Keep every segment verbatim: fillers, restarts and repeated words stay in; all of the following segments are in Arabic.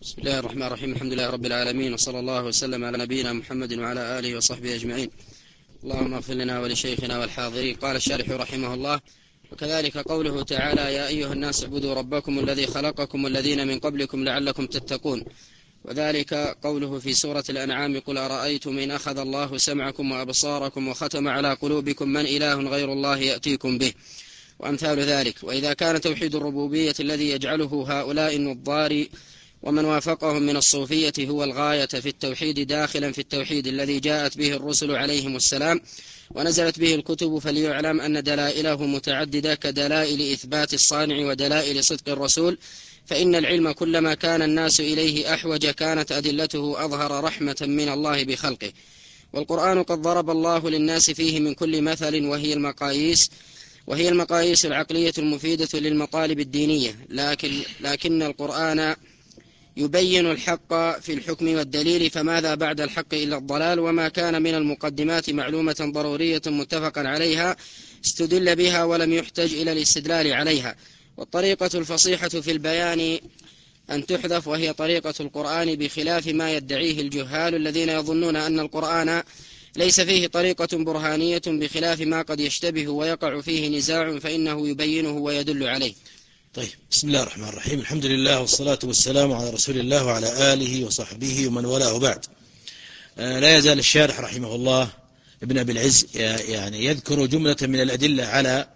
بسم الله الرحمن الرحيم. الحمد لله رب العالمين، وصلى الله وسلم على نبينا محمد وعلى آله وصحبه أجمعين. اللهم اغفر لنا ولشيخنا والحاضرين. قال الشارح رحمه الله: وكذلك قوله تعالى: يا أيها الناس اعبدوا ربكم الذي خلقكم والذين من قبلكم لعلكم تتقون. وذلك قوله في سورة الأنعام: قل أرأيتم إن أخذ الله سمعكم وأبصاركم وختم على قلوبكم من إله غير الله يأتيكم به، وأمثال ذلك. وإذا كان توحيد الربوبية الذي يجعله هؤلاء النظار ومن وافقهم من الصوفية هو الغاية في التوحيد داخلا في التوحيد الذي جاءت به الرسل عليهم السلام ونزلت به الكتب، فليعلم أن دلائله متعددة كدلائل إثبات الصانع ودلائل صدق الرسول، فإن العلم كلما كان الناس إليه أحوج كانت أدلته أظهر رحمة من الله بخلقه. والقرآن قد ضرب الله للناس فيه من كل مثل وهي المقاييس وهي المقاييس العقلية المفيدة للمطالب الدينية، لكن, لكن القرآن يبين الحق في الحكم والدليل، فماذا بعد الحق إلا الضلال؟ وما كان من المقدمات معلومة ضرورية متفقا عليها استدل بها ولم يحتج إلى الاستدلال عليها. والطريقة الفصيحة في البيان أن تحذف، وهي طريقة القرآن، بخلاف ما يدعيه الجهال الذين يظنون أن القرآن ليس فيه طريقة برهانية، بخلاف ما قد يشتبه ويقع فيه نزاع فإنه يبينه ويدل عليه. طيب، بسم الله الرحمن الرحيم. الحمد لله والصلاة والسلام على رسول الله وعلى آله وصحبه ومن والاه، بعد. لا يزال الشارح رحمه الله ابن أبي العز يعني يذكر جملة من الأدلة على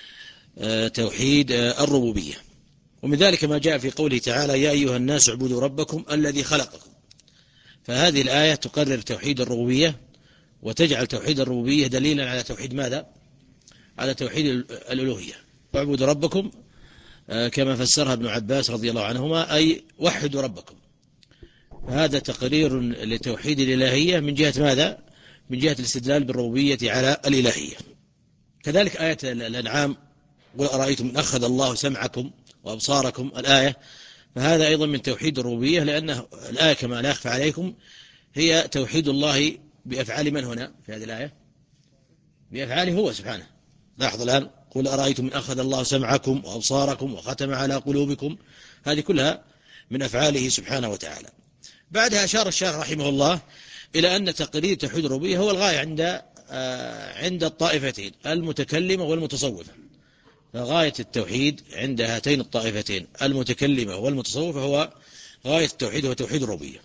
توحيد الربوبية، ومن ذلك ما جاء في قوله تعالى: يا أيها الناس اعبدوا ربكم الذي خلقكم. فهذه الآية تقرر توحيد الربوبية وتجعل توحيد الربوبية دليلا على توحيد ماذا؟ على توحيد الألوهية. اعبدوا ربكم كما فسرها ابن عباس رضي الله عنهما، أي وحدوا ربكم. هذا تقرير لتوحيد الإلهية من جهة ماذا؟ من جهة الاستدلال بالربوبية على الإلهية. كذلك آية الأنعام: قل أرأيتم إن أخذ الله سمعكم وأبصاركم، الآية، فهذا أيضا من توحيد الربوبية، لأن الآية كما لا يخفى عليكم هي توحيد الله بأفعال من هنا في هذه الآية؟ بأفعاله هو سبحانه. لاحظ الآن: قل أرأيتم إن أخذ الله سمعكم وأبصاركم وختم على قلوبكم، هذه كلها من أفعاله سبحانه وتعالى. بعدها أشار الشارح رحمه الله إلى أن تقرير توحيد الربوبية هو الغاية عند عند الطائفتين المتكلمة والمتصوفة. فغاية التوحيد عند هاتين الطائفتين المتكلمة والمتصوفة هو غاية التوحيد، هو توحيد الربوبية،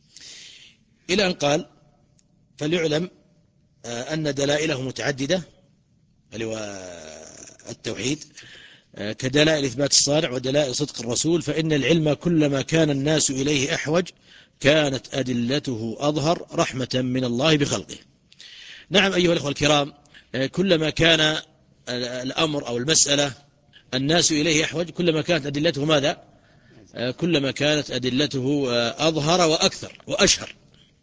إلى أن قال: فليعلم أن دلائله متعددة، اللي هو التوحيد، كدلائل إثبات الصانع ودلائل صدق الرسول، فإن العلم كلما كان الناس إليه أحوج كانت أدلته أظهر رحمة من الله بخلقه. نعم أيها الأخوة الكرام، كلما كان الأمر أو المسألة الناس إليه أحوج كلما كانت أدلته ماذا؟ كلما كانت أدلته أظهر وأكثر وأشهر.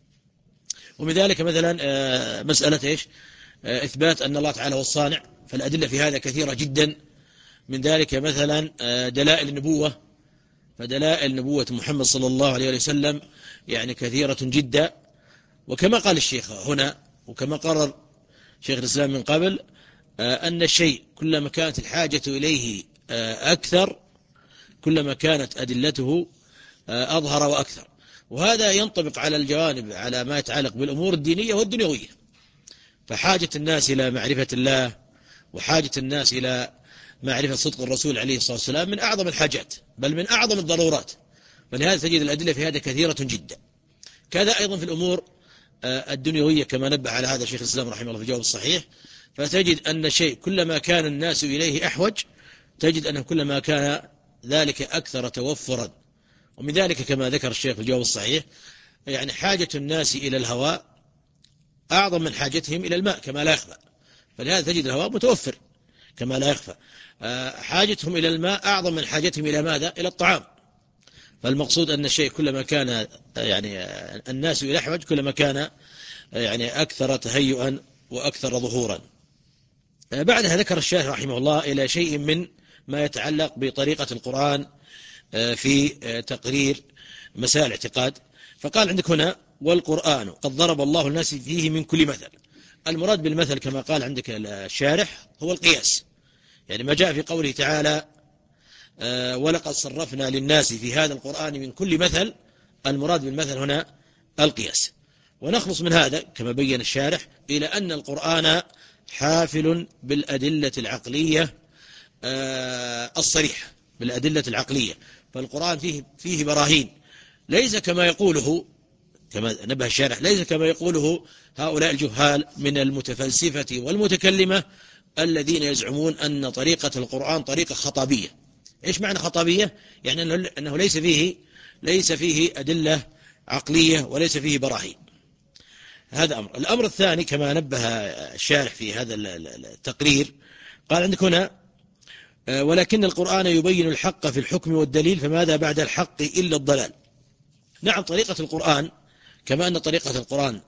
ومن ذلك مثلا مسألة إيش؟ إثبات أن الله تعالى هو الصانع، فالأدلة في هذا كثيرة جدا. من ذلك مثلا دلائل النبوة، فدلائل نبوة محمد صلى الله عليه وسلم يعني كثيرة جدا. وكما قال الشيخ هنا وكما قرر شيخ الإسلام من قبل، أن الشيء كلما كانت الحاجة إليه أكثر كلما كانت أدلته أظهر وأكثر. وهذا ينطبق على الجوانب، على ما يتعلق بالأمور الدينية والدنيوية. فحاجة الناس إلى معرفة الله وحاجة الناس إلى معرفة صدق الرسول عليه الصلاة والسلام من أعظم الحاجات، بل من أعظم الضرورات. فلهذا تجد الأدلة في هذا كثيرة جدا. كذا أيضا في الأمور الدنيوية، كما نبه على هذا شيخ الإسلام رحمه الله في الجواب الصحيح. فتجد أن الشيء كلما كان الناس إليه أحوج تجد أنه كلما كان ذلك أكثر توفرا. ومن ذلك كما ذكر الشيخ في الجواب الصحيح، يعني حاجة الناس إلى الهواء أعظم من حاجتهم إلى الماء كما لا يخفى. فلهذا تجد الهواء متوفر كما لا يخفى. حاجتهم إلى الماء أعظم من حاجتهم إلى ماذا؟ إلى الطعام. فالمقصود أن الشيء كلما كان يعني الناس إلى أحوج كلما كان يعني أكثر تهيئا وأكثر ظهورا. بعدها ذكر الشيخ رحمه الله إلى شيء من ما يتعلق بطريقة القرآن في تقرير مسائل الاعتقاد. فقال عندك هنا: والقرآن قد ضرب الله الناس فيه من كل مثل. المراد بالمثل كما قال عندك الشارح هو القياس، يعني ما جاء في قوله تعالى: ولقد صرفنا للناس في هذا القرآن من كل مثل. المراد بالمثل هنا القياس. ونخلص من هذا كما بين الشارح إلى أن القرآن حافل بالأدلة العقلية الصريحة، بالأدلة العقلية. فالقرآن فيه فيه براهين، ليس كما يقوله، كما نبه الشارح، ليس كما يقوله هؤلاء الجهال من المتفلسفة والمتكلمة الذين يزعمون أن طريقة القرآن طريقة خطابية. إيش معنى خطابية؟ يعني أنه ليس فيه ليس فيه أدلة عقلية وليس فيه براهين. هذا أمر. الأمر الثاني كما نبه الشارح في هذا التقرير، قال عندك هنا: ولكن القرآن يبين الحق في الحكم والدليل، فماذا بعد الحق إلا الضلال. نعم، طريقة القرآن كما أن طريقة القرآن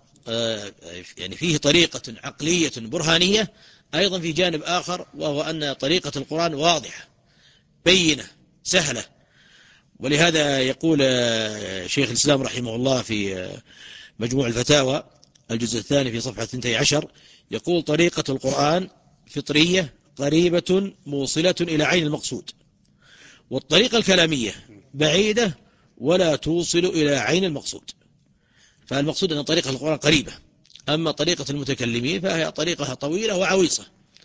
يعني فيه طريقة عقلية برهانية، أيضا في جانب آخر، وهو أن طريقة القرآن واضحة بينة سهلة. ولهذا يقول شيخ الإسلام رحمه الله في مجموع الفتاوى الجزء الثاني في صفحة اثنتي عشر، يقول: طريقة القرآن فطرية قريبة موصلة إلى عين المقصود، والطريقة الكلامية بعيدة ولا توصل إلى عين المقصود. فالمقصود أن طريقة القرآن قريبة، أما طريقة المتكلمين فهي طريقة طويلة وعويصة،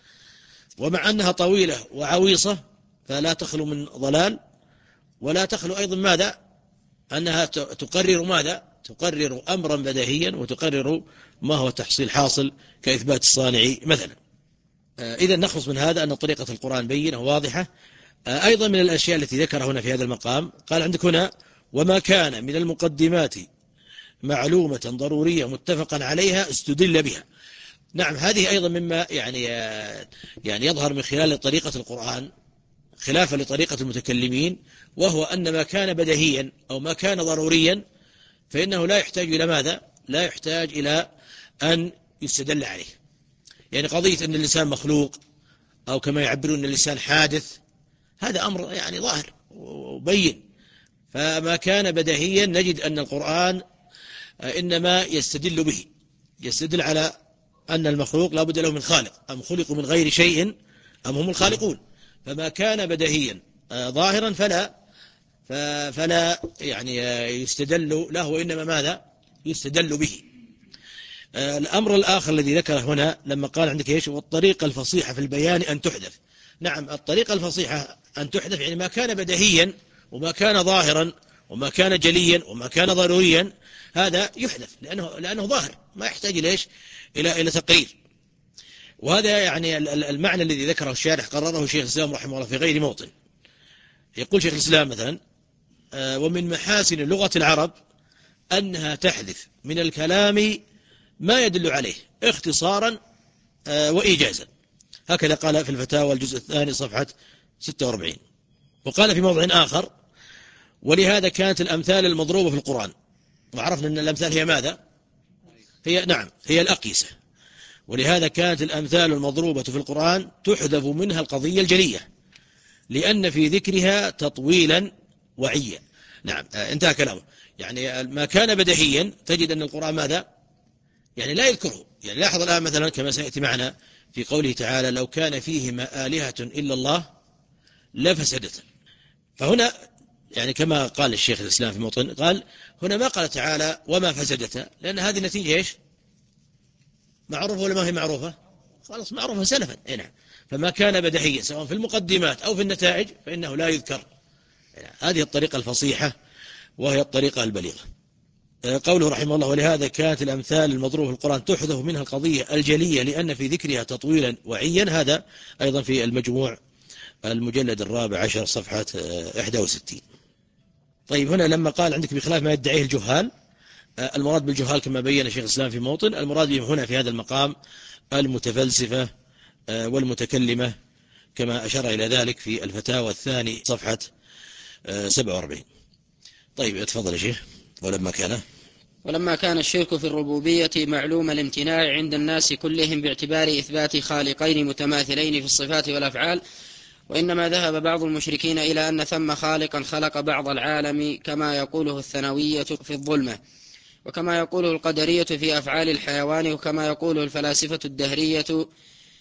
ومع أنها طويلة وعويصة فلا تخلو من ضلال، ولا تخلو أيضا ماذا؟ أنها تقرر ماذا؟ تقرر أمرا بديهيا، وتقرر ما هو تحصيل حاصل كإثبات الصانع مثلا. إذا نخلص من هذا أن طريقة القرآن بينة واضحة. أيضا من الأشياء التي ذكرها هنا في هذا المقام، قال عندك هنا: وما كان من المقدمات معلومة ضرورية متفقا عليها استدل بها. نعم، هذه أيضا مما يعني يعني يظهر من خلال طريقة القرآن خلافا لطريقة المتكلمين، وهو أن ما كان بديهيا أو ما كان ضروريا فإنه لا يحتاج إلى ماذا؟ لا يحتاج إلى أن يستدل عليه. يعني قضية أن الإنسان مخلوق، أو كما يعبرون أن الإنسان حادث، هذا أمر يعني ظاهر وبين. فما كان بديهيا نجد أن القرآن إنما يستدل به، يستدل على أن المخلوق لا بد له من خالق، أم خلقوا من غير شيء أم هم الخالقون. فما كان بديهيا ظاهرا فلا فلا يعني يستدل له، وإنما ماذا؟ يستدل به. الأمر الآخر الذي ذكره هنا لما قال عندك إيش؟ والطريقة الفصيحة في البيان أن تحذف. نعم، الطريقة الفصيحة أن تحذف، يعني ما كان بديهيا وما كان ظاهرا وما كان جليا وما كان ضروريا هذا يحذف، لأنه لأنه ظاهر ما يحتاج إليش إلى إلى تقرير. وهذا يعني المعنى الذي ذكره الشارح قرره شيخ الإسلام رحمه الله في غير موطن. يقول شيخ الإسلام مثلا: ومن محاسن لغة العرب أنها تحذف من الكلام ما يدل عليه اختصارا وإيجازا. هكذا قال في الفتاوى الجزء الثاني صفحة ستة وأربعين. وقال في موضع آخر: ولهذا كانت الأمثال المضروبة في القرآن، وعرفنا أن الأمثال هي ماذا؟ هي نعم هي الأقيسة. ولهذا كانت الأمثال المضروبة في القرآن تحذف منها القضية الجلية، لأن في ذكرها تطويلا وعيا. نعم، انتهى كلامه. يعني ما كان بديهيا تجد أن القرآن ماذا؟ يعني لا يذكره. يعني لاحظ الآن مثلا كما سيأتي معنا في قوله تعالى: لو كان فيهما آلهة إلا الله لفسدتا. فهنا يعني كما قال الشيخ الإسلام في موطن، قال هنا ما قال تعالى وما فسدتا، لأن هذه نتيجة إيش؟ معروفة ولا ما هي معروفة؟ خلاص معروفة سلفا. نعم، فما كان بديهيا سواء في المقدمات أو في النتائج فإنه لا يذكر. هذه الطريقة الفصيحة وهي الطريقة البليغة. قوله رحمه الله: ولهذا كانت الأمثال المضروبة في القرآن تحذف منها القضية الجلية لأن في ذكرها تطويلا وعيا. هذا أيضا في المجموع المجلد الرابع عشر صفحة إحدى وستين. طيب، هنا لما قال عندك بخلاف ما يدعيه الجهال، المراد بالجهال كما بين شيخ الإسلام في موطن، المراد بهم هنا في هذا المقام المتفلسفة والمتكلمة، كما أشار إلى ذلك في الفتاوى الثاني صفحة سبعة وأربعين. طيب، اتفضل يا شيخ. ولما كان ولما كان الشرك في الربوبية معلوم الامتناع عند الناس كلهم باعتبار إثبات خالقين متماثلين في الصفات والأفعال، وإنما ذهب بعض المشركين إلى أن ثم خالقا خلق بعض العالم كما يقوله الثانوية في الظلمة، وكما يقوله القدرية في أفعال الحيوان، وكما يقوله الفلاسفة الدهرية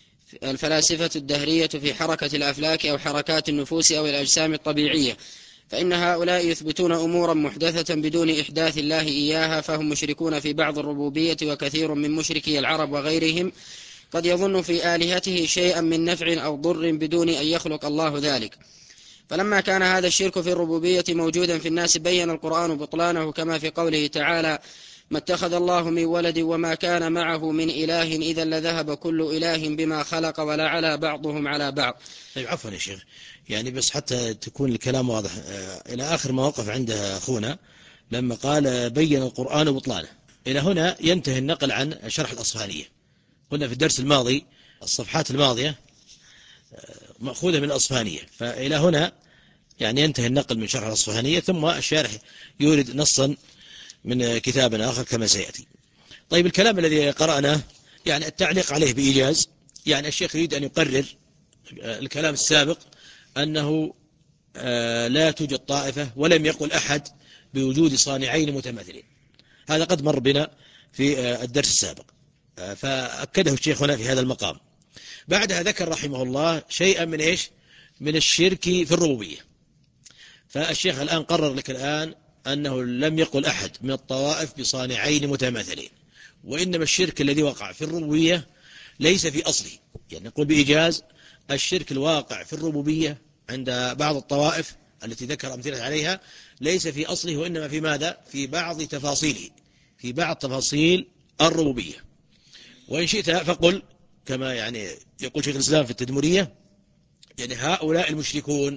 الفلاسفة الدهرية في حركة الأفلاك أو حركات النفوس أو الأجسام الطبيعية. فإن هؤلاء يثبتون أمورا محدثة بدون إحداث الله إياها، فهم مشركون في بعض الربوبية، وكثير من مشركي العرب وغيرهم قد يظن في آلهته شيئا من نفع أو ضر بدون أن يخلق الله ذلك. فلما كان هذا الشرك في الربوبية موجودا في الناس بين القرآن بطلانه، كما في قوله تعالى: ما اتخذ الله من ولد وما كان معه من إله إذا لذهب كل إله بما خلق ولا على بعضهم على بعض. طيب عفوا يا شيخ، يعني بس حتى تكون الكلام واضح، إلى آخر ما وقف عندها أخونا لما قال بين القرآن بطلانه، إلى هنا ينتهي النقل عن شرح الأصفهانية. قلنا في الدرس الماضي الصفحات الماضية مأخوذة من الأصفهانية، فإلى هنا يعني ينتهي النقل من شرح الأصفهانية، ثم الشارح يورد نصا من كتاب آخر كما سيأتي. طيب الكلام الذي قرأناه يعني التعليق عليه بإيجاز، يعني الشيخ يريد أن يقرر الكلام السابق أنه لا توجد طائفة ولم يقل أحد بوجود صانعين متماثلين، هذا قد مر بنا في الدرس السابق، فأكده الشيخ هنا في هذا المقام. بعدها ذكر رحمه الله شيئا من إيش؟ من الشرك في الربوبية. فالشيخ الآن قرر لك الآن أنه لم يقل أحد من الطوائف بصانعين متماثلين، وإنما الشرك الذي وقع في الربوبية ليس في أصله، يعني نقول بإيجاز الشرك الواقع في الربوبية عند بعض الطوائف التي ذكر أمثلة عليها ليس في أصله، وإنما في ماذا؟ في بعض تفاصيله، في بعض تفاصيل الربوبية. وإن شئت فقل كما يعني يقول شيخ الإسلام في التدمرية، يعني هؤلاء المشركون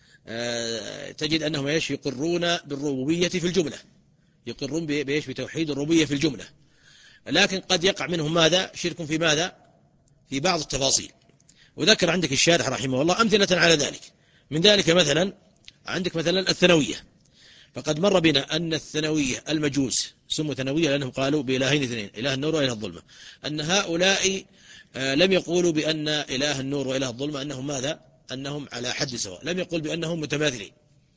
تجد أنهم ايش؟ يقرون بالربوبية في الجملة، يقرون بايش؟ بتوحيد الربوبية في الجملة، لكن قد يقع منهم ماذا؟ شرك في ماذا؟ في بعض التفاصيل. وذكر عندك الشارح رحمه الله أمثلة على ذلك. من ذلك مثلا عندك مثلا الثانوية، فقد مر بنا أن الثانوية المجوس سموا ثانوية لأنهم قالوا بإلهين اثنين، إله النور وإله الظلمة، أن هؤلاء لم يقولوا بأن إله النور وإله الظلمة أنهم ماذا؟ أنهم على حد سواء، لم يقول بأنهم متماثلين.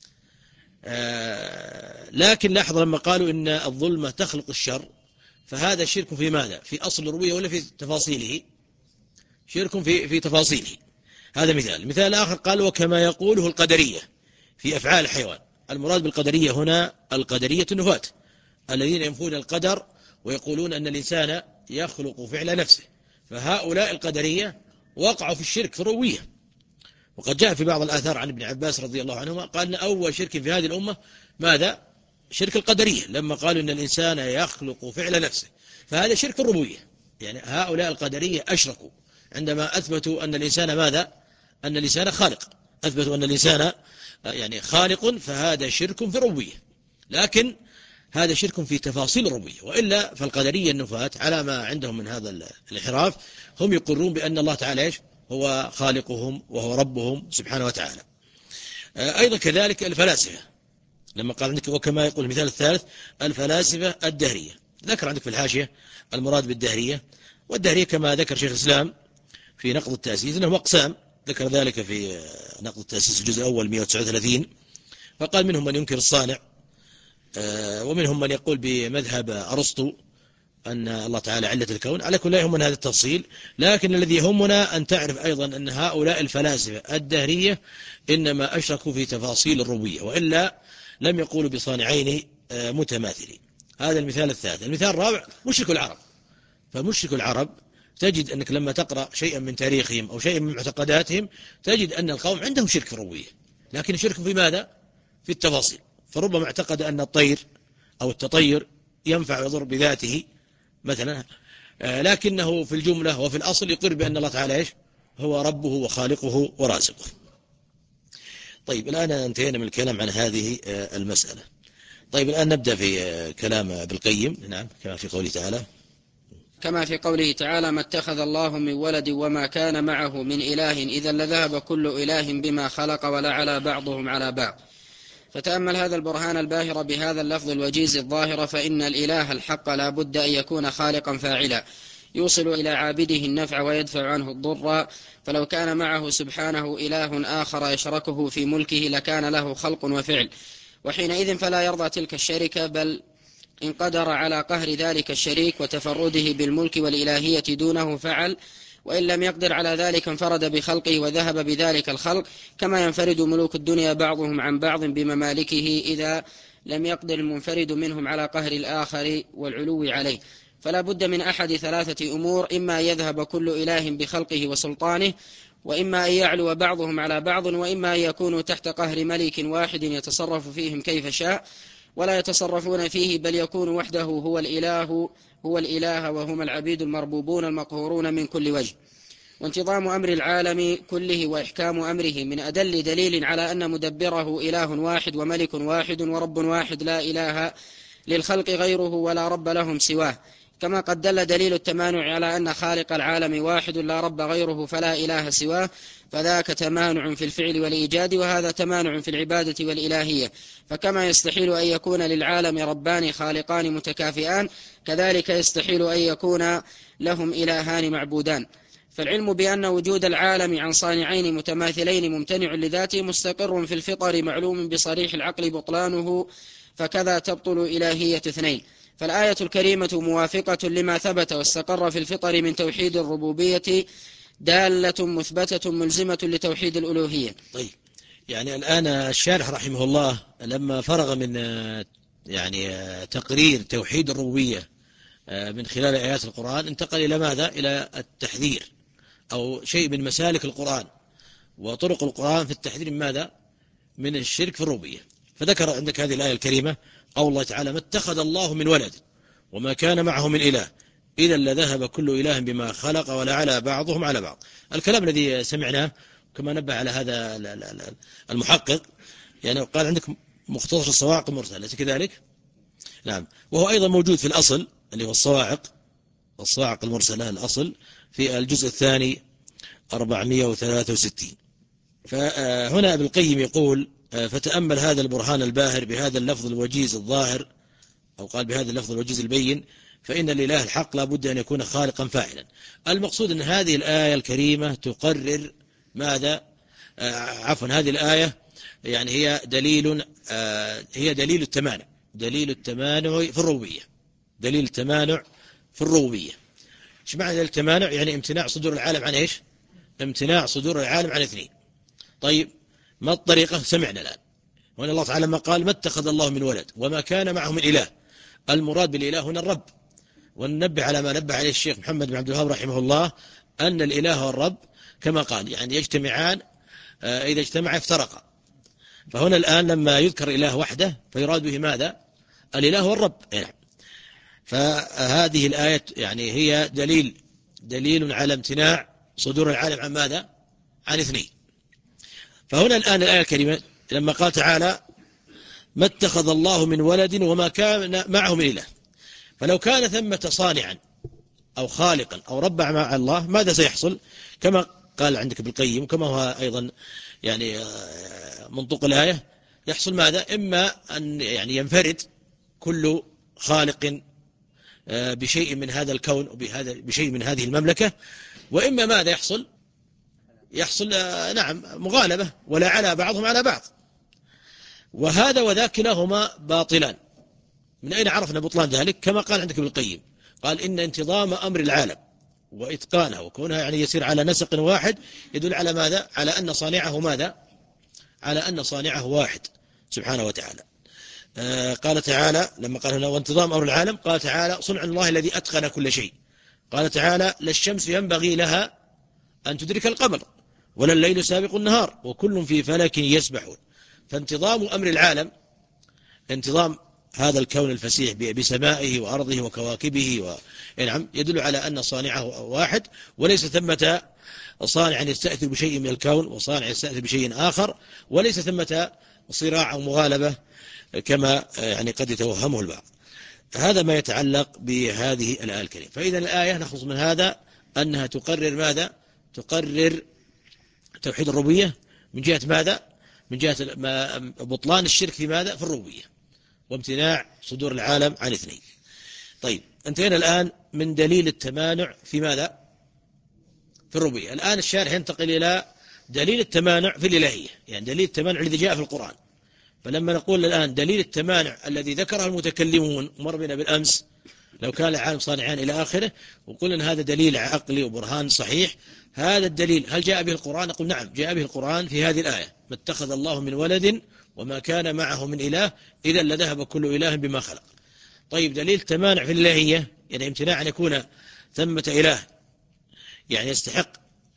لكن لاحظ لما قالوا إن الظلمة تخلق الشر، فهذا شرك في ماذا؟ في أصل الربوبية ولا في تفاصيله؟ شرك في في تفاصيله. هذا مثال. مثال آخر قال وكما يقوله القدرية في أفعال الحيوان. المراد بالقدرية هنا القدرية النفاة الذين ينفون القدر ويقولون أن الإنسان يخلق فعل نفسه، فهؤلاء القدرية وقعوا في الشرك في الربوبية. وقد جاء في بعض الآثار عن ابن عباس رضي الله عنهما قال أن أول شرك في هذه الأمة ماذا؟ شرك القدرية، لما قالوا أن الإنسان يخلق فعل نفسه، فهذا شرك الربوبية. يعني هؤلاء القدرية أشركوا عندما أثبتوا أن الإنسان ماذا؟ أن الإنسان خالق، أثبتوا أن الإنسان يعني خالق، فهذا شرك في الربوبية، لكن هذا شرك في تفاصيل الربوبية. وإلا فالقدرية النفاة على ما عندهم من هذا الانحراف هم يقرون بأن الله تعالى إيش؟ هو خالقهم وهو ربهم سبحانه وتعالى. أيضا كذلك الفلاسفة، لما قال عندك وكما يقول المثال الثالث الفلاسفة الدهرية، ذكر عندك في الحاشية المراد بالدهرية، والدهرية كما ذكر شيخ الإسلام في نقض التأسيس أنهم أقسام، ذكر ذلك في نقض التأسيس الجزء الأول مئة وتسعة وثلاثين، فقال منهم من ينكر الصانع، ومنهم من يقول بمذهب أرسطو أن الله تعالى علة الكون. على كل يهم من هذا التفصيل، لكن الذي يهمنا أن تعرف أيضا أن هؤلاء الفلاسفة الدهرية إنما أشركوا في تفاصيل الربوبية، وإلا لم يقولوا بصانعين متماثلين. هذا المثال الثالث. المثال الرابع مشرك العرب. فمشرك العرب تجد أنك لما تقرأ شيئا من تاريخهم أو شيئا من معتقداتهم تجد أن القوم عندهم شرك في الربوبية، لكن شرك في ماذا؟ في التفاصيل. فربما اعتقد أن الطير أو التطير ينفع ويضر بذاته مثلا، لكنه في الجملة وفي الأصل يقر بأن الله تعالى إيش؟ هو ربه وخالقه ورازقه. طيب الآن انتهينا من الكلام عن هذه المسألة. طيب الآن نبدأ في كلام ابن القيم. نعم، كما في قوله تعالى كما في قوله تعالى ما اتخذ الله من ولد وما كان معه من إله إذا لذهب كل إله بما خلق ولا على بعضهم على بعض. فتأمل هذا البرهان الباهر بهذا اللفظ الوجيز الظاهر، فإن الإله الحق لا بد أن يكون خالقا فاعلا يوصل إلى عابده النفع ويدفع عنه الضر، فلو كان معه سبحانه إله آخر يشركه في ملكه لكان له خلق وفعل، وحينئذ فلا يرضى تلك الشركة، بل إن قدر على قهر ذلك الشريك وتفرده بالملك والإلهية دونه فعل، وإن لم يقدر على ذلك انفرد بخلقه وذهب بذلك الخلق، كما ينفرد ملوك الدنيا بعضهم عن بعض بممالكه إذا لم يقدر المنفرد منهم على قهر الآخر والعلو عليه. فلا بد من أحد ثلاثة أمور: إما يذهب كل إله بخلقه وسلطانه، وإما أن يعلو بعضهم على بعض، وإما أن يكونوا تحت قهر ملك واحد يتصرف فيهم كيف شاء ولا يتصرفون فيه، بل يكون وحده هو الإله هو الإله وهم العبيد المربوبون المقهورون من كل وجه. وانتظام أمر العالم كله وإحكام أمره من أدل دليل على أن مدبره إله واحد وملك واحد ورب واحد لا إله للخلق غيره ولا رب لهم سواه، كما قد دل دليل التمانع على أن خالق العالم واحد لا رب غيره فلا إله سواه، فذاك تمانع في الفعل والإيجاد، وهذا تمانع في العبادة والإلهية. فكما يستحيل أن يكون للعالم ربان خالقان متكافئان، كذلك يستحيل أن يكون لهم إلهان معبودان. فالعلم بأن وجود العالم عن صانعين متماثلين ممتنع لذاته مستقر في الفطر معلوم بصريح العقل بطلانه، فكذا تبطل إلهية اثنين. فالآية الكريمة موافقة لما ثبت واستقر في الفطر من توحيد الربوبية، دالة مثبتة ملزمة لتوحيد الألوهية. طيب، يعني الآن الشارح رحمه الله لما فرغ من يعني تقرير توحيد الربوبية من خلال آيات القرآن، انتقل إلى ماذا؟ إلى التحذير أو شيء من مسالك القرآن وطرق القرآن في التحذير من ماذا؟ من الشرك في الربوبية. فذكر عندك هذه الآية الكريمة قول الله تعالى: ما اتخذ الله من ولد وما كان معه من إله إذا لذهب كل إله بما خلق ولعلى بعضهم على بعض. الكلام الذي سمعناه كما نبه على هذا المحقق، يعني قال عندك مختصر الصواعق المرسلة، أليس كذلك؟ نعم، وهو أيضا موجود في الأصل اللي هو الصواعق الصواعق المرسلة الأصل في الجزء الثاني أربعمائة وثلاثة وستين. فهنا ابن القيم يقول: فتأمل هذا البرهان الباهر بهذا اللفظ الوجيز الظاهر، أو قال بهذا اللفظ الوجيز البين، فإن الإله الحق لا بد أن يكون خالقا فاعلا. المقصود أن هذه الآية الكريمة تقرر ماذا؟ آه عفوا هذه الآية يعني هي دليل آه هي دليل التمانع دليل التمانع في الربوبية دليل التمانع في الربوبية. ايش معنى دليل التمانع؟ يعني امتناع صدور العالم عن ايش؟ امتناع صدور العالم عن اثنين. طيب، ما الطريقة؟ سمعنا الآن. وأن الله تعالى لما قال: ما اتخذ الله من ولد وما كان معه من إله، المراد بالإله هنا الرب. وننبه على ما نبه عليه الشيخ محمد بن عبد الوهاب رحمه الله، أن الإله والرب كما قال يعني يجتمعان، إذا اجتمع افترقا. فهنا الآن لما يذكر إله وحده فيراد به ماذا؟ الإله والرب. يعني فهذه الآية يعني هي دليل دليل على امتناع صدور العالم عن ماذا؟ عن اثنين. فهنا الآن الآية الكريمة لما قال تعالى: ما اتخذ الله من ولد وما كان معه من إله، فلو كان ثمة صانعا أو خالقا أو ربع مع الله ماذا سيحصل؟ كما قال عندك ابن القيم، كما هو أيضا يعني منطق الآية، يحصل ماذا؟ إما أن يعني ينفرد كل خالق بشيء من هذا الكون وبهذا بشيء من هذه المملكة، وإما ماذا يحصل؟ يحصل نعم مغالبة ولا على بعضهم على بعض. وهذا وذاك كلاهما باطلان. من أين عرفنا بطلان ذلك؟ كما قال عندك ابن القيم، قال: إن انتظام أمر العالم وإتقانه وكونها يعني يسير على نسق واحد يدل على ماذا؟ على أن صانعه ماذا؟ على أن صانعه واحد سبحانه وتعالى. آه قال تعالى لما قال هنا: وانتظام أمر العالم، قال تعالى: صنع الله الذي أتقن كل شيء. قال تعالى: لا الشمس ينبغي لها أن تدرك القمر ولا الليل سابق النهار وكل في فلك يسبحون. فانتظام أمر العالم، انتظام هذا الكون الفسيح بسمائه وأرضه وكواكبه ونعم يدل على أن صانعه واحد، وليس ثمة صانع يستأثر بشيء من الكون وصانع يستأثر بشيء آخر، وليس ثمة صراع أو مغالبة كما يعني قد يتوهمه البعض. هذا ما يتعلق بهذه الآية الكريمة. فإذا الآية نخلص من هذا أنها تقرر ماذا؟ تقرر توحيد الربوبية من جهة ماذا؟ من جهة بطلان الشرك في ماذا؟ في الربوبية، وامتناع صدور العالم عن اثنين. طيب، انتهينا الآن من دليل التمانع في ماذا؟ في الربوبية. الآن الشارح ينتقل إلى دليل التمانع في الإلهية، يعني دليل التمانع الذي جاء في القرآن. فلما نقول الآن دليل التمانع الذي ذكره المتكلمون مر بنا بالأمس لو كان العالم صانعان إلى آخره، وقلنا أن هذا دليل عقلي وبرهان صحيح. هذا الدليل هل جاء به القرآن؟ نقول نعم، جاء به القرآن في هذه الآية: ما اتخذ الله من ولد وما كان معه من إله إذا لذهب كل إله بما خلق. طيب، دليل تمانع في الإلهية، يعني امتناع أن يكون ثمة إله يعني يستحق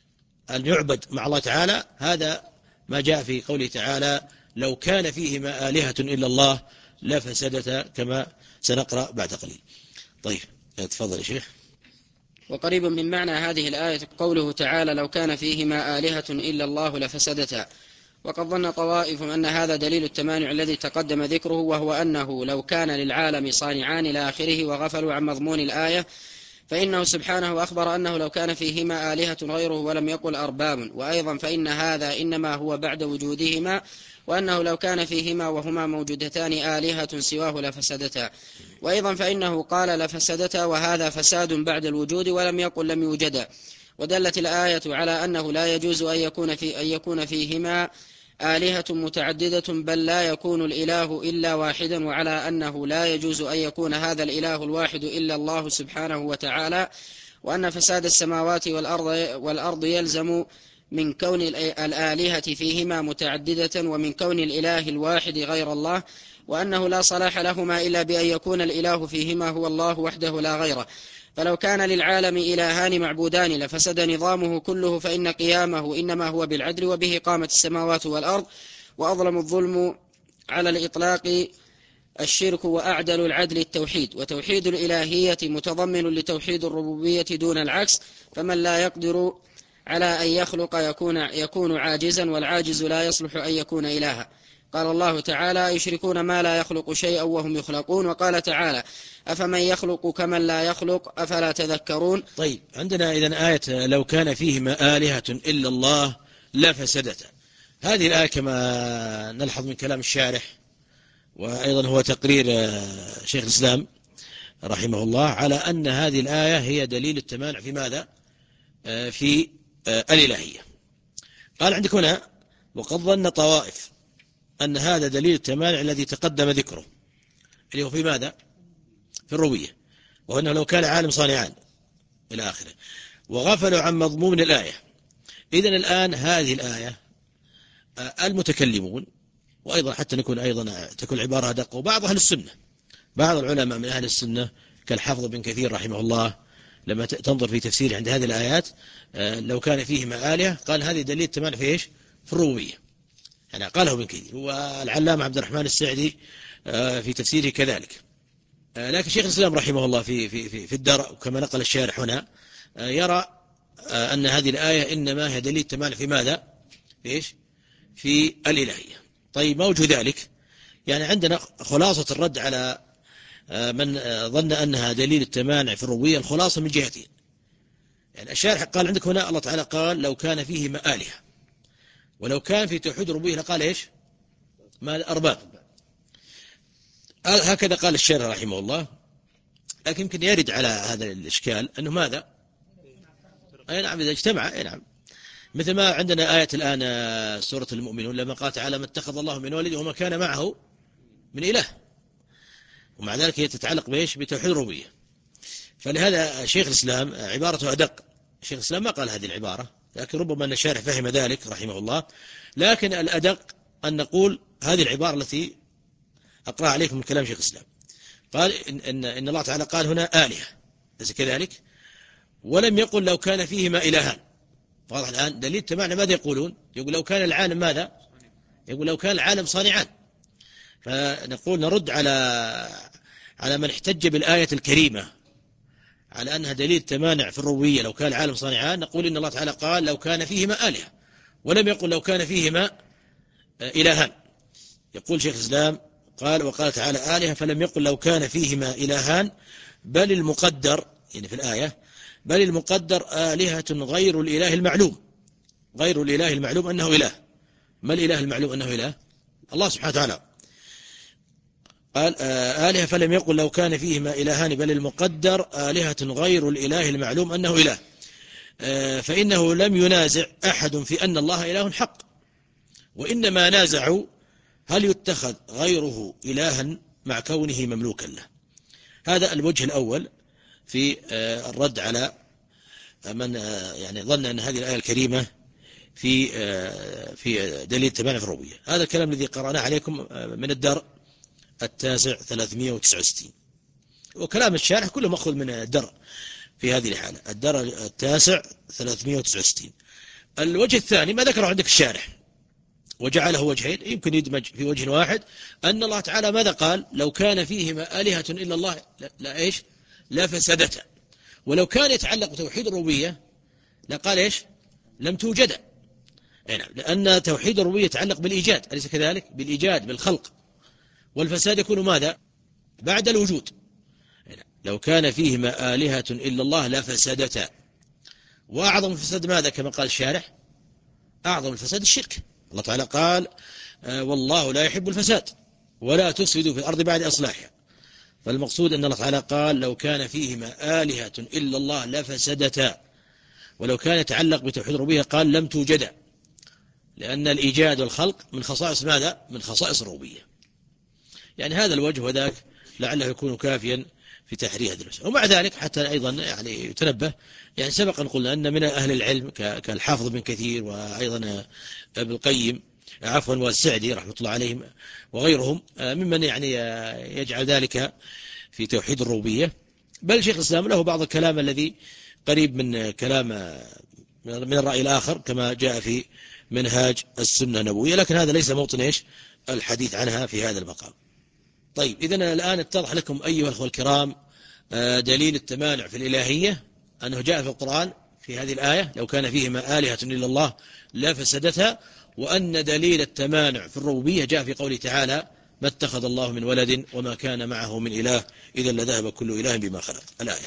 أن يعبد مع الله تعالى، هذا ما جاء في قوله تعالى: لو كان فيهما آلهة إلا الله لفسدتا، كما سنقرأ بعد قليل. طيب، تفضل يا شيخ. وقريب من معنى هذه الآية قوله تعالى: لو كان فيهما آلهة إلا الله لفسدتا. وقد ظن طوائف أن هذا دليل التمانع الذي تقدم ذكره، وهو أنه لو كان للعالم صانعان إلى آخره، وغفلوا عن مضمون الآية، فإنه سبحانه أخبر أنه لو كان فيهما آلهة غيره ولم يقل أرباب. وأيضا فإن هذا إنما هو بعد وجودهما، وأنه لو كان فيهما وهما موجودتان آلهة سواه لفسدتا. وأيضا فإنه قال لفسدتا، وهذا فساد بعد الوجود، ولم يقل لم يوجدا. ودلت الآية على أنه لا يجوز أن يكون, في أن يكون فيهما آلهة متعددة، بل لا يكون الإله إلا واحدا، وعلى أنه لا يجوز أن يكون هذا الإله الواحد إلا الله سبحانه وتعالى، وأن فساد السماوات والأرض, والأرض يلزم من كون الآلهة فيهما متعددة، ومن كون الإله الواحد غير الله، وأنه لا صلاح لهما إلا بأن يكون الإله فيهما هو الله وحده لا غيره. فلو كان للعالم إلهان معبودان لفسد نظامه كله، فإن قيامه إنما هو بالعدل، وبه قامت السماوات والأرض. وأظلم الظلم على الإطلاق الشرك، وأعدل العدل التوحيد. وتوحيد الإلهية متضمن لتوحيد الربوبية دون العكس، فمن لا يقدر على أن يخلق يكون, يكون عاجزا، والعاجز لا يصلح أن يكون إلها. قال الله تعالى: يشركون ما لا يخلق شيئا وهم يخلقون. وقال تعالى: أفمن يخلق كمن لا يخلق أفلا تذكرون. طيب، عندنا إذن آية: لو كان فيهما آلهة إلا الله لفسدتا. هذه الآية كما نلحظ من كلام الشارح، وأيضا هو تقرير شيخ الإسلام رحمه الله، على أن هذه الآية هي دليل التمانع في ماذا؟ في الإلهية. قال عندك هنا: وقد ظن طوائف أن هذا دليل التمانع الذي تقدم ذكره، اللي هو في ماذا؟ في الربوبية، وأنه لو كان عالم صانعان إلى آخره، وغفلوا عن مضمون الآية. إذن الآن هذه الآية المتكلمون، وأيضا حتى نكون أيضا تكون العبارة أدق، وبعض أهل السنة، بعض العلماء من أهل السنة كالحافظ بن كثير رحمه الله، لما تنظر في تفسير عند هذه الآيات: لو كان فيهما آلهة، قال هذه دليل التمانع في إيش؟ في الربوبية، يعني قاله ابن كثير. والعلامة عبد الرحمن السعدي في تفسيره كذلك. لكن شيخ الإسلام رحمه الله في في في, في الدرء، وكما نقل الشارح هنا، يرى أن هذه الآية إنما هي دليل التمانع في ماذا؟ في إيش؟ في الإلهية. طيب، ما وجه ذلك؟ يعني عندنا خلاصة الرد على من ظن أنها دليل التمانع في الربوبية، الخلاصة من جهتين. يعني الشارح قال عندك هنا الله تعالى قال: لو كان فيهما آلهة، ولو كان في توحيد الربوبية لقال إيش؟ ما أرباب. هكذا قال الشارح رحمه الله. لكن يمكن يرد على هذا الإشكال أنه ماذا؟ أي نعم، إذا اجتمع. أي نعم، مثل ما عندنا آية الآن سورة المؤمنون لما قال تعالى: ما اتخذ الله من ولد وما كان معه من إله، ومع ذلك هي تتعلق بإيش؟ بتوحيد الربوبية. فلهذا شيخ الإسلام عبارته أدق. شيخ الإسلام ما قال هذه العبارة، لكن ربما أن الشارح فهم ذلك رحمه الله. لكن الأدق أن نقول هذه العبارة التي أقرأ عليكم من كلام شيخ الإسلام. قال إن, إن, إن الله تعالى قال هنا آلهة، ليس كذلك؟ ولم يقل لو كان فيهما إلهان. واضح الآن دليل التمانع ماذا يقولون؟ يقول لو كان العالم ماذا؟ يقول لو كان العالم صانعان. فنقول نرد على على من احتج بالآية الكريمة على أنها دليل التمانع في الربوبية لو كان العالم صانعان، نقول إن الله تعالى قال لو كان فيهما آلهة، ولم يقل لو كان فيهما إلهان. يقول شيخ الإسلام قال: وقال تعالى آلهة، فلم يقل لو كان فيهما إلهان، بل المقدر، يعني في الآية، بل المقدر آلهة غير الإله المعلوم، غير الإله المعلوم أنه إله. ما الإله المعلوم أنه إله؟ الله سبحانه وتعالى. قال آلهة، فلم يقل لو كان فيهما إلهان، بل المقدر آلهة غير الإله المعلوم أنه إله، فإنه لم ينازع أحد في أن الله إله حق، وإنما نازعوا هل يتخذ غيره إلها مع كونه مملوكا له. هذا الوجه الأول في الرد على من يعني ظن أن هذه الآية الكريمة في في دليل التمانع في الربوبية. هذا الكلام الذي قرأناه عليكم من الدر التاسع ثلاثمائة وتسعة وستين، وكلام الشارح كله مأخذ من الدر في هذه الحالة، الدر التاسع ثلاثمائة وتسعة وستين. الوجه الثاني ما ذكره عندك الشارح وجعله وجهين، يمكن يدمج في وجه واحد، أن الله تعالى ماذا قال؟ لو كان فيهما آلهة إلا الله لا, لا إيش لا فسدتا، ولو كان يتعلق بتوحيد الربوبية لقال إيش لم توجد. يعني لأن توحيد الربوبية يتعلق بالإيجاد، أليس كذلك؟ بالإيجاد بالخلق، والفساد يكون ماذا؟ بعد الوجود. يعني لو كان فيهما آلهة إلا الله لفسدتا، وأعظم الفساد ماذا كما قال الشارح؟ أعظم الفساد الشرك. الله تعالى قال آه والله لا يحب الفساد ولا تفسدوا في الأرض بعد إصلاحها. فالمقصود أن الله تعالى قال لو كان فيهما آلهة إلا الله لفسدتا، ولو كان يتعلق بتوحيد الربوبية قال لم توجدا، لأن الإيجاد والخلق من خصائص ماذا؟ من خصائص الربوبية. يعني هذا الوجه وذاك لعله يكون كافيا في تحرير هذه المسألة. ومع ذلك حتى أيضا يعني يتنبه، يعني سبق أن قلنا أن من أهل العلم كالحافظ بن كثير وأيضا ابن القيم عفوا والسعدي رحمة الله عليهم وغيرهم ممن يعني يجعل ذلك في توحيد الربوبية، بل شيخ الإسلام له بعض الكلام الذي قريب من كلام من الرأي الآخر كما جاء في منهاج السنة النبوية، لكن هذا ليس موطن إيش الحديث عنها في هذا المقام. طيب إذن الآن اتضح لكم أيها الأخوة الكرام دليل التمانع في الإلهية، أنه جاء في القرآن في هذه الآية لو كان فيهما آلهة إلا الله لا فسدتها، وأن دليل التمانع في الربوبية جاء في قوله تعالى ما اتخذ الله من ولد وما كان معه من إله إذا لذهب كل إله بما خلق الآية.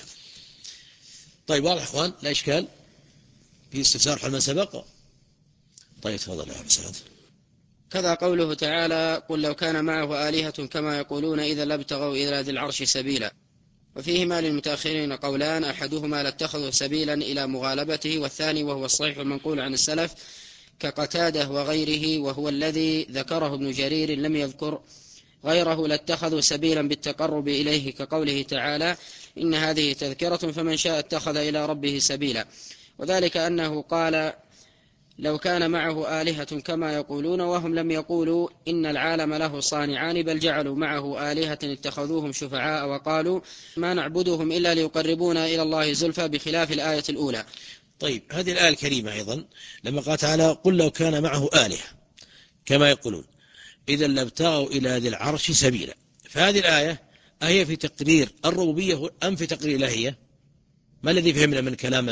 طيب واضح أخوان لا إشكال في استفسار حول ما سبق؟ طيب تفضل يا أبو سعد. كذا قوله تعالى قل لو كان معه آلهة كما يقولون إذا لابتغوا إلى ذي العرش سبيلا. وفيهما للمتأخرين قولان، أحدهما لاتخذوا سبيلا إلى مغالبته، والثاني وهو الصحيح المنقول عن السلف كقتاده وغيره وهو الذي ذكره ابن جرير لم يذكر غيره، لاتخذوا سبيلا بالتقرب إليه كقوله تعالى إن هذه تذكرة فمن شاء اتخذ إلى ربه سبيلا. وذلك أنه قال لو كان معه آلهة كما يقولون، وهم لم يقولوا إن العالم له صانعان، بل جعلوا معه آلهة اتخذوهم شفعاء وقالوا ما نعبدهم إلا ليقربونا إلى الله زلفى، بخلاف الآية الأولى. طيب هذه الآية الكريمة أيضا لما قال تعالى قل لو كان معه آلهة كما يقولون إذا لابتغوا إلى ذي العرش سبيلا، فهذه الآية أهي في تقرير الربوبية أم في تقرير الإلهية؟ ما الذي فهمنا من كلام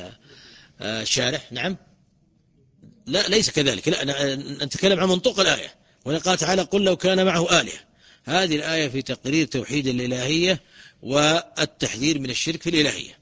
الشارح؟ نعم لا ليس كذلك، لا نتكلم عن منطق الآية. وهنا قال تعالى قل لو كان معه آلهة، هذه الآية في تقرير توحيد الإلهية والتحذير من الشرك في الإلهية.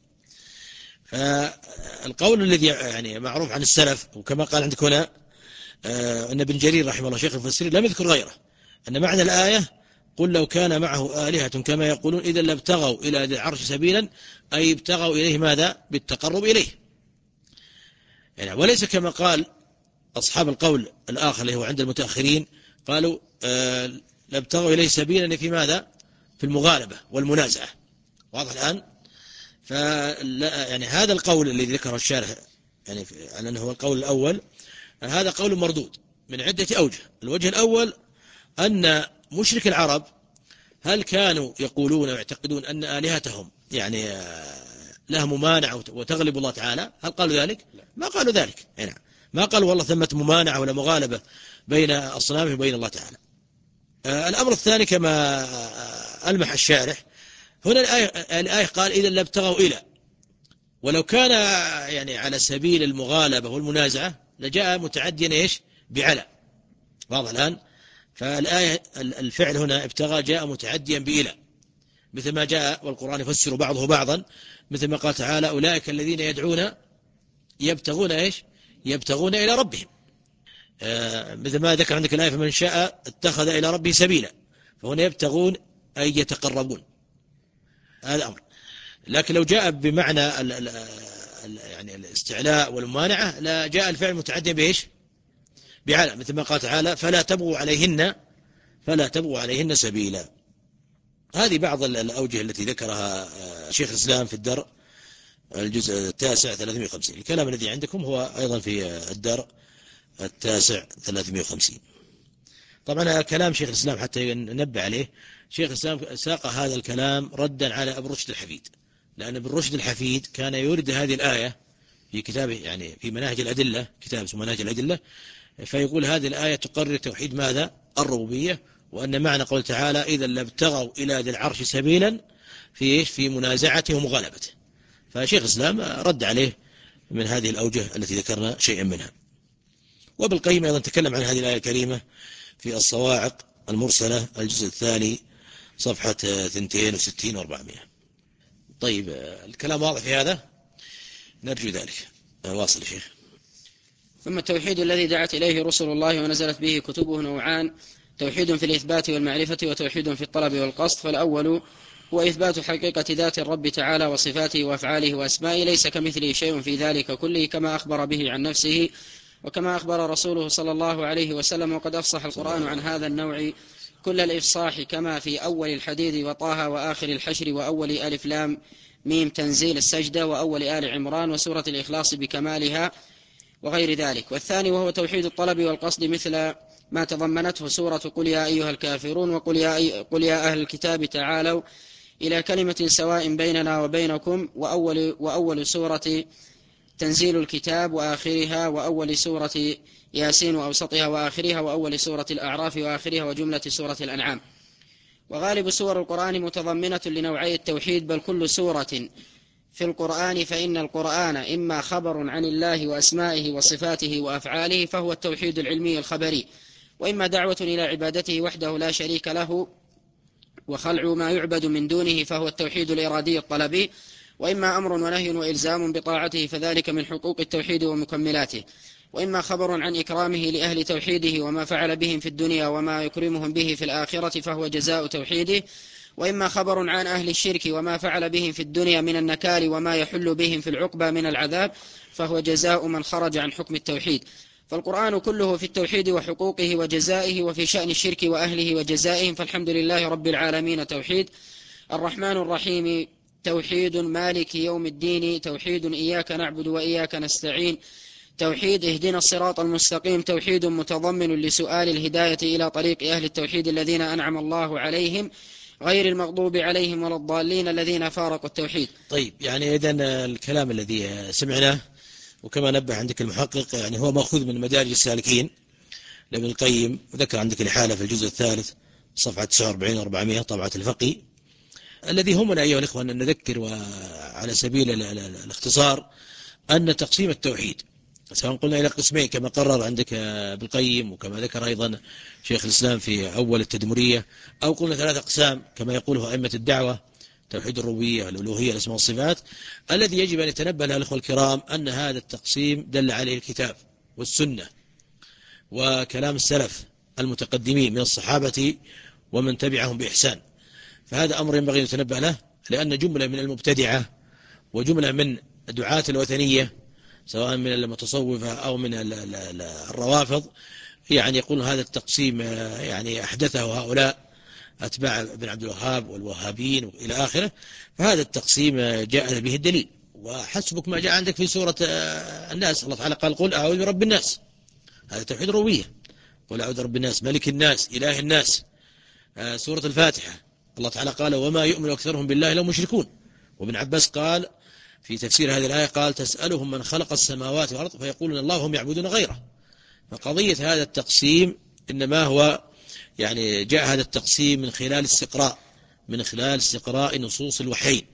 فالقول الذي يعني معروف عن السلف وكما قال عندك هنا أن ابن جرير رحمه الله شيخ المفسرين لم يذكر غيره، أن معنى الآية قل لو كان معه آلهة كما يقولون إذا لابتغوا إلى ذي العرش سبيلا، أي ابتغوا إليه ماذا؟ بالتقرب إليه، يعني وليس كما قال أصحاب القول الآخر اللي هو عند المتأخرين قالوا آه لابتغوا إليه سبيلا في ماذا؟ في المغالبة والمنازعة. واضح الآن؟ فلا يعني هذا القول الذي ذكره الشارح يعني على أنه هو القول الأول، هذا قول مردود من عدة أوجه. الوجه الأول أن مشرك العرب هل كانوا يقولون ويعتقدون أن آلهتهم يعني لها ممانعة وتغلب الله تعالى؟ هل قالوا ذلك؟ ما قالوا ذلك. يعني ما قالوا والله ثمة ممانعة ولا مغالبة بين أصنامه وبين الله تعالى. الأمر الثاني كما ألمح الشارح هنا الآية, الآية قال إذا لابتغوا إلى، ولو كان يعني على سبيل المغالبة والمنازعة لجاء متعديا إيش؟ بعلى. واضح الآن؟ فالآية الفعل هنا ابتغى جاء متعديا بإلى، مثل ما جاء والقرآن يفسر بعضه بعضا، مثل ما قال تعالى أولئك الذين يدعون يبتغون إيش؟ يبتغون إلى ربهم. آه مثل ما ذكر عندك الآية فمن شاء اتخذ إلى ربه سبيلا، فهنا يبتغون أي يتقربون، هذا أمر. لكن لو جاء بمعنى ال ال ال يعني الاستعلاء والممانعة لا جاء الفعل متعدي بإيش؟ بعلى، مثل ما قال تعالى فلا تبغوا عليهن فلا تبغوا عليهن سبيلا. هذه بعض الأوجه التي ذكرها شيخ الإسلام في الدرء الجزء التاسع ثلاثمائة وخمسين. الكلام الذي عندكم هو أيضا في الدرء التاسع ثلاثمائة وخمسين. طبعا كلام شيخ الإسلام حتى ننبه عليه، شيخ الإسلام ساق هذا الكلام ردا على ابن رشد الحفيد، لأن ابن رشد الحفيد كان يورد هذه الآية في كتابه، يعني في مناهج الأدلة، كتاب اسمه مناهج الأدلة، فيقول هذه الآية تقرر توحيد ماذا؟ الربوبية، وأن معنى قول تعالى إذا لابتغوا إلى ذي العرش سبيلا في في منازعته ومغالبته. فشيخ الإسلام رد عليه من هذه الأوجه التي ذكرنا شيئا منها. وابن القيم أيضا تكلم عن هذه الآية الكريمة في الصواعق المرسلة الجزء الثاني صفحة اثنين وستين وأربعمائة. طيب الكلام واضح في هذا؟ نرجو ذلك. واصل يا شيخ. ثم التوحيد الذي دعت إليه رسل الله ونزلت به كتبه نوعان: توحيد في الإثبات والمعرفة، وتوحيد في الطلب والقصد. فالأول هو إثبات حقيقة ذات الرب تعالى وصفاته وأفعاله وأسمائه، ليس كمثله شيء في ذلك كله، كما أخبر به عن نفسه وكما أخبر رسوله صلى الله عليه وسلم. وقد أفصح القرآن عن هذا النوع كل الإفصاح، كما في أول الحديد وطه وآخر الحشر وأول ألف لام ميم تنزيل السجدة وأول آل عمران وسورة الإخلاص بكمالها وغير ذلك. والثاني وهو توحيد الطلب والقصد، مثل ما تضمنته سورة قل يا أيها الكافرون وقل يا, أي... قل يا أهل الكتاب تعالوا إلى كلمة سواء بيننا وبينكم، وأول, وأول سورة تنزيل الكتاب وآخرها، وأول سورة ياسين وأوسطها وآخرها، وأول سورة الأعراف وآخرها، وجملة سورة الأنعام. وغالب سور القرآن متضمنة لنوعي التوحيد، بل كل سورة في القرآن، فإن القرآن إما خبر عن الله وأسمائه وصفاته وأفعاله فهو التوحيد العلمي الخبري، وإما دعوة إلى عبادته وحده لا شريك له وخلع ما يعبد من دونه فهو التوحيد الإرادي الطلبي، وإما أمر ونهي وإلزام بطاعته فذلك من حقوق التوحيد ومكملاته، وإما خبر عن إكرامه لأهل توحيده وما فعل بهم في الدنيا وما يكرمهم به في الآخرة فهو جزاء توحيده، وإما خبر عن أهل الشرك وما فعل بهم في الدنيا من النكال وما يحل بهم في العقبى من العذاب فهو جزاء من خرج عن حكم التوحيد. فالقرآن كله في التوحيد وحقوقه وجزائه، وفي شأن الشرك وأهله وجزائهم فالحمد لله رب العالمين توحيد. الرحمن الرحيم توحيد. مالك يوم الدين توحيد. إياك نعبد وإياك نستعين توحيد. اهدنا الصراط المستقيم توحيد متضمن لسؤال الهداية إلى طريق أهل التوحيد الذين أنعم الله عليهم غير المغضوب عليهم ولا الضالين الذين فارقوا التوحيد. طيب يعني إذن الكلام الذي سمعناه وكما نبه عندك المحقق يعني هو مأخوذ من مدارج السالكين لابن القيم، وذكر عندك الحالة في الجزء الثالث صفحة تسعة وأربعين وأربعمائة طبعة الفقي. الذي همنا أيها الإخوة أن نذكر وعلى سبيل الاختصار أن تقسيم التوحيد سواء قلنا إلى قسمين كما قرر عندك ابن القيم وكما ذكر أيضا شيخ الإسلام في أول التدمرية، أو قلنا ثلاثة أقسام كما يقوله أئمة الدعوة: توحيد الربوبية والألوهية الأسماء والصفات. الذي يجب أن يتنبه له الأخوة الكرام أن هذا التقسيم دل عليه الكتاب والسنة وكلام السلف المتقدمين من الصحابة ومن تبعهم بإحسان، فهذا أمر ينبغي أن يتنبه له، لأن جملة من المبتدعة وجملة من دعاة الوثنية سواء من المتصوفة أو من الروافض يعني يقول هذا التقسيم يعني أحدثه هؤلاء أتباع ابن عبد الوهاب والوهابين إلى آخره. فهذا التقسيم جاء به الدليل، وحسبك ما جاء عندك في سورة الناس الله تعالى قال قل أعوذ برب الناس، هذا توحيد الربوبية، قل أعوذ برب الناس ملك الناس إله الناس. سورة الفاتحة الله تعالى قال وما يؤمن أكثرهم بالله لهم مشركون. وابن عباس قال في تفسير هذه الآية قال تسألهم من خلق السماوات والأرض فيقولون الله هم يعبدون غيره. فقضية هذا التقسيم إنما هو يعني جاء هذا التقسيم من خلال استقراء من خلال استقراء نصوص الوحيين،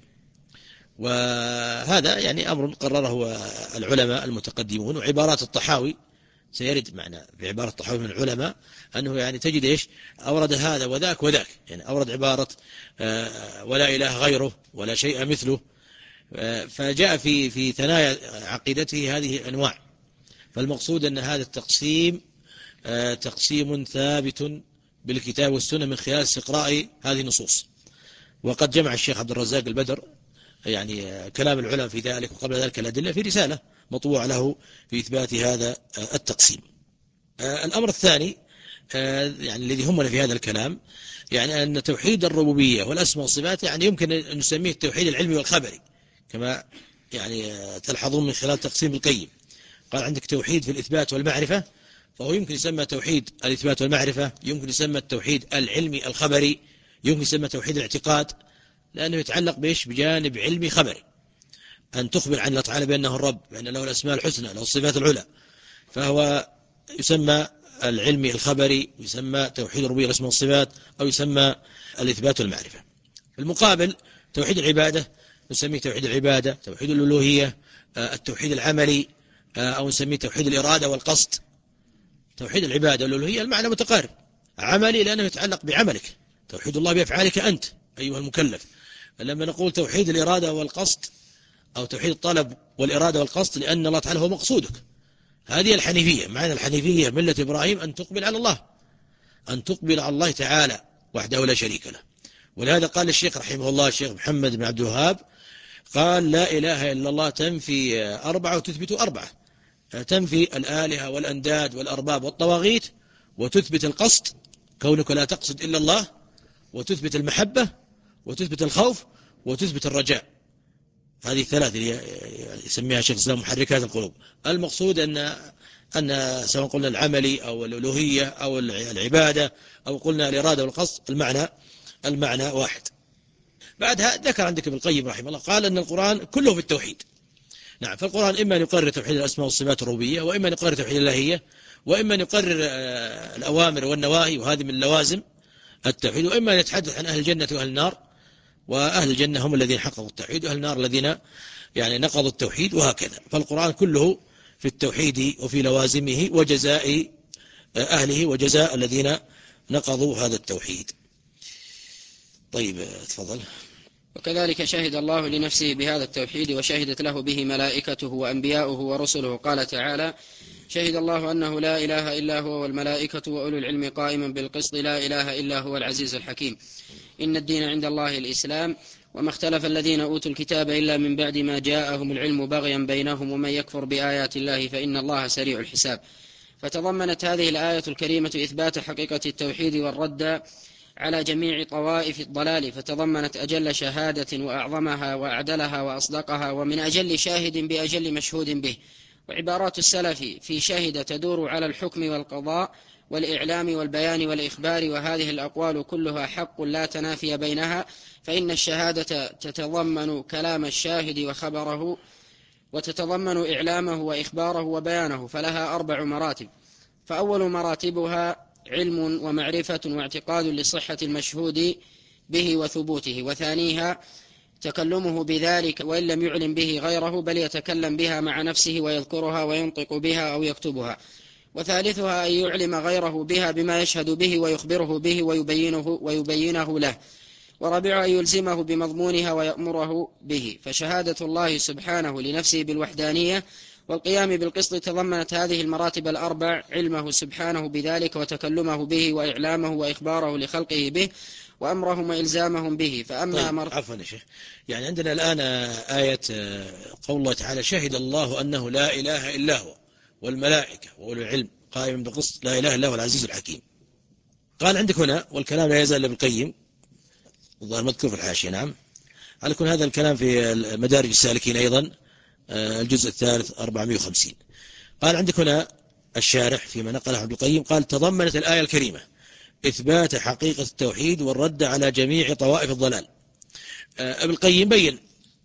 وهذا يعني أمر قرره العلماء المتقدمون. وعبارات الطحاوي سيرد معنا في عبارة الطحاوي من العلماء أنه يعني تجد إيش أورد هذا وذاك وذاك، يعني أورد عبارة ولا إله غيره ولا شيء مثله، فجاء في في ثنايا عقيدته هذه أنواع. فالمقصود أن هذا التقسيم تقسيم ثابت بالكتاب والسنة من خلال استقراء هذه النصوص. وقد جمع الشيخ عبد الرزاق البدر يعني كلام العلماء في ذلك، وقبل ذلك الأدلة في رسالة مطبوعة له في إثبات هذا التقسيم. الأمر الثاني يعني الذي همنا في هذا الكلام يعني أن توحيد الربوبية والأسماء والصفات يعني يمكن أن نسميه التوحيد العلمي والخبري كما يعني تلحظون من خلال تقسيم القيم. قال عندك توحيد في الإثبات والمعرفة، فهو يمكن يسمى توحيد الإثبات والمعرفة، يمكن يسمى التوحيد العلمي الخبري، يمكن يسمى توحيد الاعتقاد، لأنه يتعلق بإيش؟ بجانب علمي خبري، أن تخبر عن الله تعالى بأنه الرب، بأن له الأسماء الحسنى، له الصفات العلى، فهو يسمى العلمي الخبري، يسمى توحيد الربوبية والأسماء والصفات، أو يسمى الإثبات والمعرفة. في المقابل توحيد العبادة نسميه توحيد العبادة، توحيد الألوهية، التوحيد العملي، أو نسميه توحيد الإرادة والقصد. توحيد العبادة والألوهية المعنى متقارب، عملي لأنه يتعلق بعملك، توحيد الله بأفعالك أنت أيها المكلف. لما نقول توحيد الإرادة والقصد أو توحيد الطلب والإرادة والقصد لأن الله تعالى هو مقصودك، هذه الحنيفية. معنى الحنيفية ملة إبراهيم أن تقبل على الله، أن تقبل على الله تعالى وحده لا شريك له. ولهذا قال الشيخ رحمه الله الشيخ محمد بن عبد الوهاب قال لا إله إلا الله تنفي أربعة وتثبت أربعة، تنفي الآلهة والأنداد والأرباب والطواغيت، وتثبت القصد كونك لا تقصد إلا الله، وتثبت المحبة، وتثبت الخوف، وتثبت الرجاء. هذه الثلاث يسميها شيخ الإسلام محركات القلوب. المقصود أن أن سواء قلنا العملي أو الألوهية أو العبادة أو قلنا الإرادة والقصد المعنى المعنى واحد. بعدها ذكر عندك ابن القيم رحمه الله قال أن القرآن كله في التوحيد. نعم، فالقرآن إما أن يقرر توحيد الأسماء والصفات الربوبية، وإما أن يقرر توحيد الإلهية، وإما أن يقرر الأوامر والنواهي وهذه من لوازم التوحيد، وإما أن يتحدث عن أهل الجنة وأهل النار، وأهل الجنة هم الذين حققوا التوحيد، وأهل النار الذين يعني نقضوا التوحيد، وهكذا. فالقرآن كله في التوحيد وفي لوازمه وجزاء أهله وجزاء الذين نقضوا هذا التوحيد. طيب تفضل. وكذلك شهد الله لنفسه بهذا التوحيد وشهدت له به ملائكته وأنبياؤه ورسله. قال تعالى: شهد الله أنه لا إله إلا هو والملائكة وأولو العلم قائما بالقسط لا إله إلا هو العزيز الحكيم. إن الدين عند الله الإسلام، وما اختلف الذين أوتوا الكتاب إلا من بعد ما جاءهم العلم بغيا بينهم، ومن يكفر بآيات الله فإن الله سريع الحساب. فتضمنت هذه الآية الكريمة إثبات حقيقة التوحيد والرد على جميع طوائف الضلال، فتضمنت أجل شهادة وأعظمها وأعدلها وأصدقها، ومن أجل شاهد بأجل مشهود به. وعبارات السلف في شهد تدور على الحكم والقضاء والإعلام والبيان والإخبار، وهذه الأقوال كلها حق لا تنافي بينها، فإن الشهادة تتضمن كلام الشاهد وخبره، وتتضمن إعلامه وإخباره وبيانه، فلها أربع مراتب. فأول مراتبها علم ومعرفة واعتقاد لصحة المشهود به وثبوته، وثانيها تكلمه بذلك وإن لم يعلم به غيره، بل يتكلم بها مع نفسه ويذكرها وينطق بها أو يكتبها، وثالثها أن يعلم غيره بها بما يشهد به ويخبره به ويبينه, ويبينه له، ورابعها أن يلزمه بمضمونها ويأمره به. فشهادة الله سبحانه لنفسه بالوحدانية والقيام بالقسط تضمنت هذه المراتب الأربع: علمه سبحانه بذلك، وتكلمه به، وإعلامه وإخباره لخلقه به، وأمرهم وإلزامهم به. فأما طيب مرت... عفوا يا شيخ، يعني عندنا الآن آية قول الله تعالى: شهد الله أنه لا إله إلا هو والملائكة وأولو العلم قائما بالقسط لا إله إلا هو العزيز الحكيم. قال عندك هنا، والكلام لا يزال ابن القيم الظاهر مذكور في الحاشية، نعم، على كل هذا الكلام في مدارج السالكين أيضا الجزء الثالث أربعمائة وخمسين. قال عندك هنا الشارح فيما نقله ابن القيم قال: تضمنت الآية الكريمة إثبات حقيقة التوحيد والرد على جميع طوائف الضلال. ابن القيم بين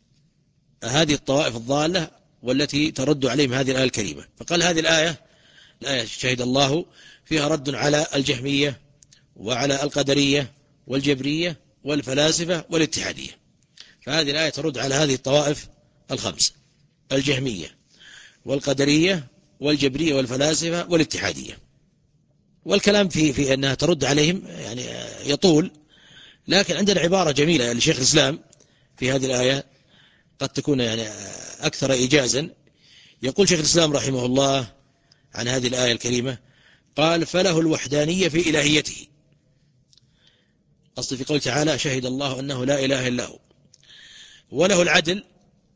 هذه الطوائف الضالة والتي ترد عليهم هذه الآية الكريمة، فقال هذه الآية الآية شهد الله فيها رد على الجهمية وعلى القدرية والجبرية والفلاسفة والاتحادية. فهذه الآية ترد على هذه الطوائف الخمسة: الجهمية والقدرية والجبرية والفلاسفة والاتحادية. والكلام في في أنها ترد عليهم يعني يطول، لكن عندنا عبارة جميلة لشيخ الإسلام في هذه الآية قد تكون يعني أكثر إيجازا. يقول شيخ الإسلام رحمه الله عن هذه الآية الكريمة، قال: فله الوحدانية في إلهيته. أصل في قول تعالى: شهد الله أنه لا إله إلا هو. وله العدل.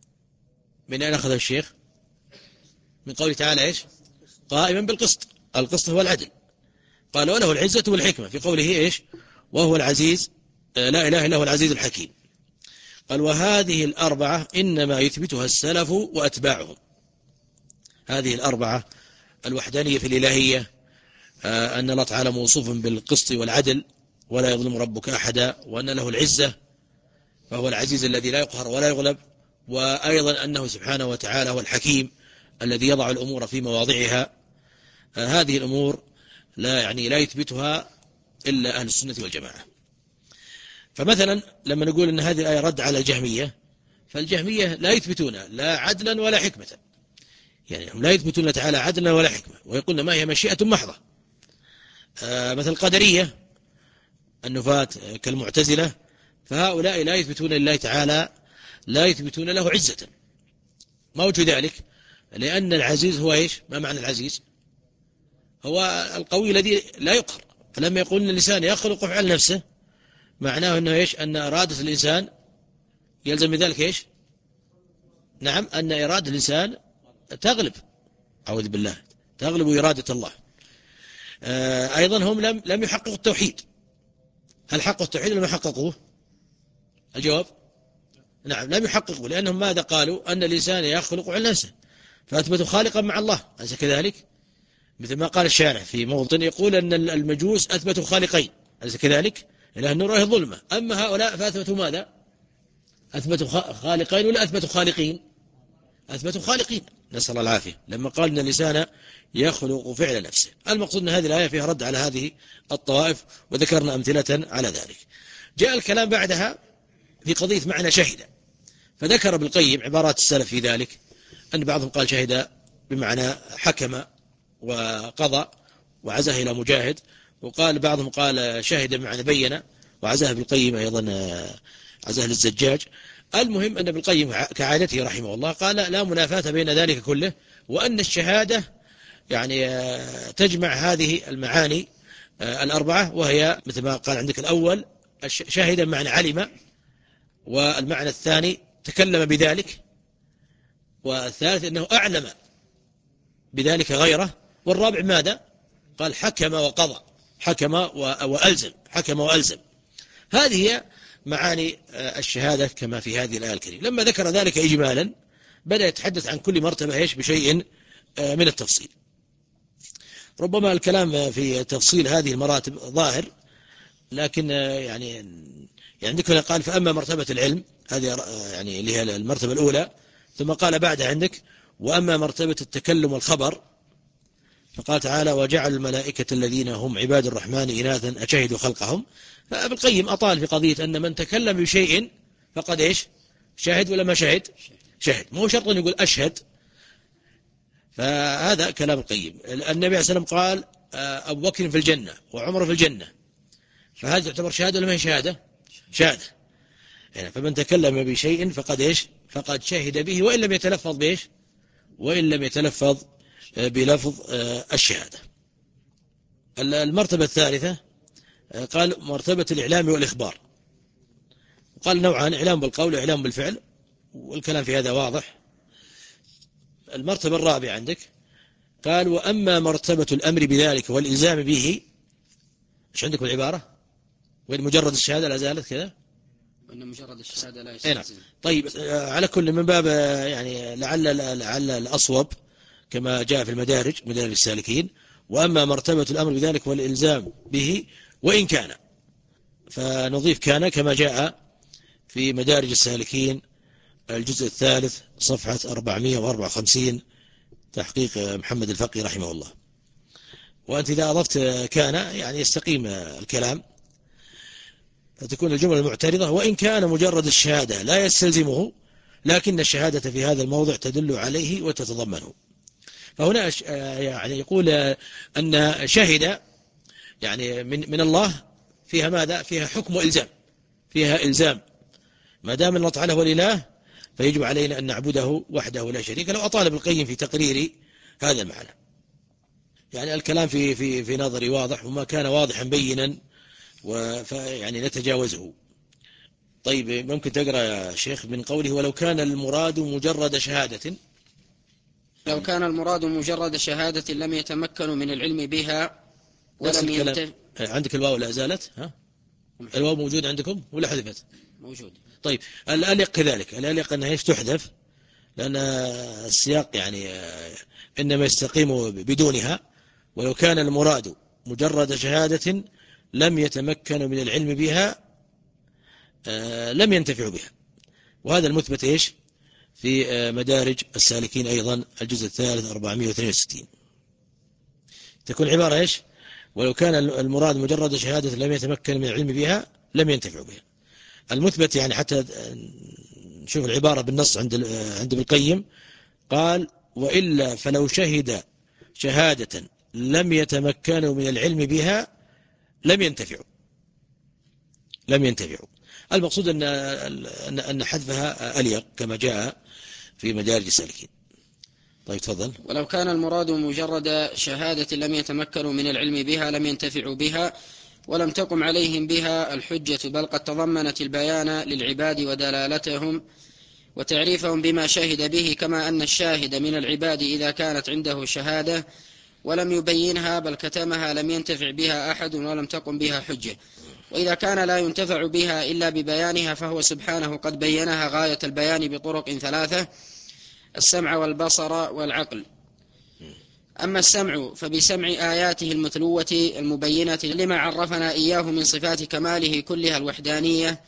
من أين أخذ الشيخ؟ من قول تعالى إيش؟ قائما بالقسط. القسط هو العدل. قال وله العزة والحكمة في قوله إيش؟ وهو العزيز لا إله إلا هو العزيز الحكيم. قال وهذه الأربعة إنما يثبتها السلف وأتباعهم. هذه الأربعة: الوحدانية في الإلهية، أن الله تعالى موصوف بالقسط والعدل ولا يظلم ربك أحدا، وأن له العزة فهو العزيز الذي لا يقهر ولا يغلب، وأيضا أنه سبحانه وتعالى هو الحكيم الذي يضع الأمور في مواضعها. هذه الأمور لا يعني لا يثبتها إلا أهل السنة والجماعة. فمثلا لما نقول أن هذه الآية رد على الجهمية، فالجهمية لا يثبتون لا عدلا ولا حكمة، يعني هم لا يثبتون تعالى عدلا ولا حكمة، ويقولون ما هي مشيئة محضة. آه مثل القدرية النفاة كالمعتزلة، فهؤلاء لا يثبتون لله تعالى لا يثبتون له عزة. ما وجه ذلك؟ لأن العزيز هو إيش؟ ما معنى العزيز؟ هو القوي الذي لا يقهر. فلما يقول أن الإنسان يخلق فعل نفسه، معناه أنه إيش؟ أن إرادة الإنسان يلزم بذلك إيش؟ نعم، أن إرادة الإنسان تغلب، أعوذ بالله، تغلب إرادة الله. آه أيضا هم لم لم يحققوا التوحيد. هل حققوا التوحيد ولا ما حققوه؟ الجواب نعم، لم يحققوا، لأنهم ماذا قالوا؟ أن الإنسان يخلق عن نفسه، فأثبتوا خالقا مع الله. أليس كذلك؟ مثل ما قال الشارع في موطن يقول أن المجوس أثبتوا خالقين، أليس كذلك؟ إله النور وهي الظلمة. أما هؤلاء فأثبتوا ماذا؟ أثبتوا خالقين ولا أثبتوا خالقين؟ أثبتوا خالقين، نسأل الله العافية، لما قال أن الإنسان يخلق فعل نفسه. المقصود أن هذه الآية فيها رد على هذه الطوائف، وذكرنا أمثلة على ذلك. جاء الكلام بعدها في قضية معنى شهد، فذكر ابن القيم عبارات السلف في ذلك، أن بعضهم قال شهد بمعنى حكم وقضى وعزاه إلى مجاهد، وقال بعضهم قال شهد بمعنى بين وعزاه ابن القيم أيضا عزاه للزجاج. المهم أن ابن القيم كعادته رحمه الله قال لا منافاة بين ذلك كله، وأن الشهادة يعني تجمع هذه المعاني الأربعة، وهي مثل ما قال عندك الأول شهد معنى علم، والمعنى الثاني تكلم بذلك، والثالث أنه أعلم بذلك غيره، والرابع ماذا؟ قال حكم وقضى، حكم وألزم، حكم وألزم. هذه هي معاني الشهادة كما في هذه الآية الكريمة. لما ذكر ذلك إجمالا بدأ يتحدث عن كل مرتبة إيش بشيء من التفصيل. ربما الكلام في تفصيل هذه المراتب ظاهر، لكن يعني يعني عندك هنا قال فأما مرتبة العلم، هذه يعني اللي هي المرتبة الأولى، ثم قال بعدها عندك وأما مرتبة التكلم والخبر، فقال تعالى وجعل الملائكة الذين هم عباد الرحمن إناثا أشهدوا خلقهم. فابن القيم أطال في قضية أن من تكلم بشيء فقد إيش؟ شاهد ولا ما شاهد؟ شاهد، مو شرط أن يقول أشهد. فهذا كلام القيم. النبي عليه الصلاة والسلام قال أبو بكر في الجنة وعمر في الجنة، فهذا تعتبر شهادة ولا ما هي شهادة؟ شهادة. يعني فمن تكلم بشيء فقد إيش؟ فقد شهد به، وإن لم يتلفظ بإيش؟ وإن لم يتلفظ بلفظ الشهادة. المرتبة الثالثة قال مرتبة الإعلام والإخبار، قال نوعان: إعلام بالقول وإعلام بالفعل، والكلام في هذا واضح. المرتبة الرابعة عندك قال وأما مرتبة الأمر بذلك والإلزام به، إيش عندكم العبارة؟ وين مجرد الشهادة لا زالت كذا؟ وإن مجرد الشهادة لا يستلزم. طيب على كل من باب يعني لعل لعل الأصوب كما جاء في المدارج مدارج السالكين، وأما مرتبة الأمر بذلك والإلزام به وإن كان، فنضيف كان كما جاء في مدارج السالكين الجزء الثالث صفحة أربعمائة وأربعة وخمسين تحقيق محمد الفقي رحمه الله. وأنت إذا أضفت كان يعني يستقيم الكلام، فتكون الجملة المعترضة وإن كان مجرد الشهادة لا يستلزمه، لكن الشهادة في هذا الموضع تدل عليه وتتضمنه. فهنا يعني يقول أن شهد يعني من من الله فيها ماذا؟ فيها حكم وإلزام، فيها إلزام. ما دام الله تعالى هو الإله فيجب علينا أن نعبده وحده لا شريك له. أطال ابن القيم في تقرير هذا المعنى. يعني الكلام في في في نظري واضح، وما كان واضحا بينا ويعني نتجاوزه. طيب ممكن تقرأ يا شيخ من قوله ولو كان المراد مجرد شهادة. لو كان المراد مجرد شهادة لم يتمكنوا من العلم بها ولم ينتفع. عندك الواو لا زالت ها؟ الواو موجود عندكم ولا حذفت؟ موجود. طيب الأليق كذلك، الأليق أنها ايش تحذف، لأن السياق يعني إنما يستقيم بدونها. ولو كان المراد مجرد شهادة لم يتمكنوا من العلم بها لم ينتفعوا بها. وهذا المثبت ايش في مدارج السالكين أيضا الجزء الثالث أربعمائة واثنين وستين، تكون عبارة ايش؟ ولو كان المراد مجرد شهادة لم يتمكن من العلم بها لم ينتفعوا بها. المثبت يعني حتى نشوف العبارة بالنص عند عند ابن القيم، قال وإلا فلو شهد شهادة لم يتمكنوا من العلم بها لم ينتفعوا لم ينتفعوا المقصود أن أن حذفها أليق كما جاء في مدارج السالكين. طيب تفضل. ولو كان المراد مجرد شهادة لم يتمكنوا من العلم بها لم ينتفعوا بها ولم تقم عليهم بها الحجة، بل قد تضمنت البيان للعباد ودلالتهم وتعريفهم بما شهد به، كما أن الشاهد من العباد إذا كانت عنده شهادة ولم يبينها بل كتمها لم ينتفع بها أحد ولم تقم بها حجة. وإذا كان لا ينتفع بها إلا ببيانها فهو سبحانه قد بينها غاية البيان بطرق ثلاثة: السمع والبصر والعقل. أما السمع فبسمع آياته المتلوة المبينة لما عرفنا إياه من صفات كماله كلها الوحدانية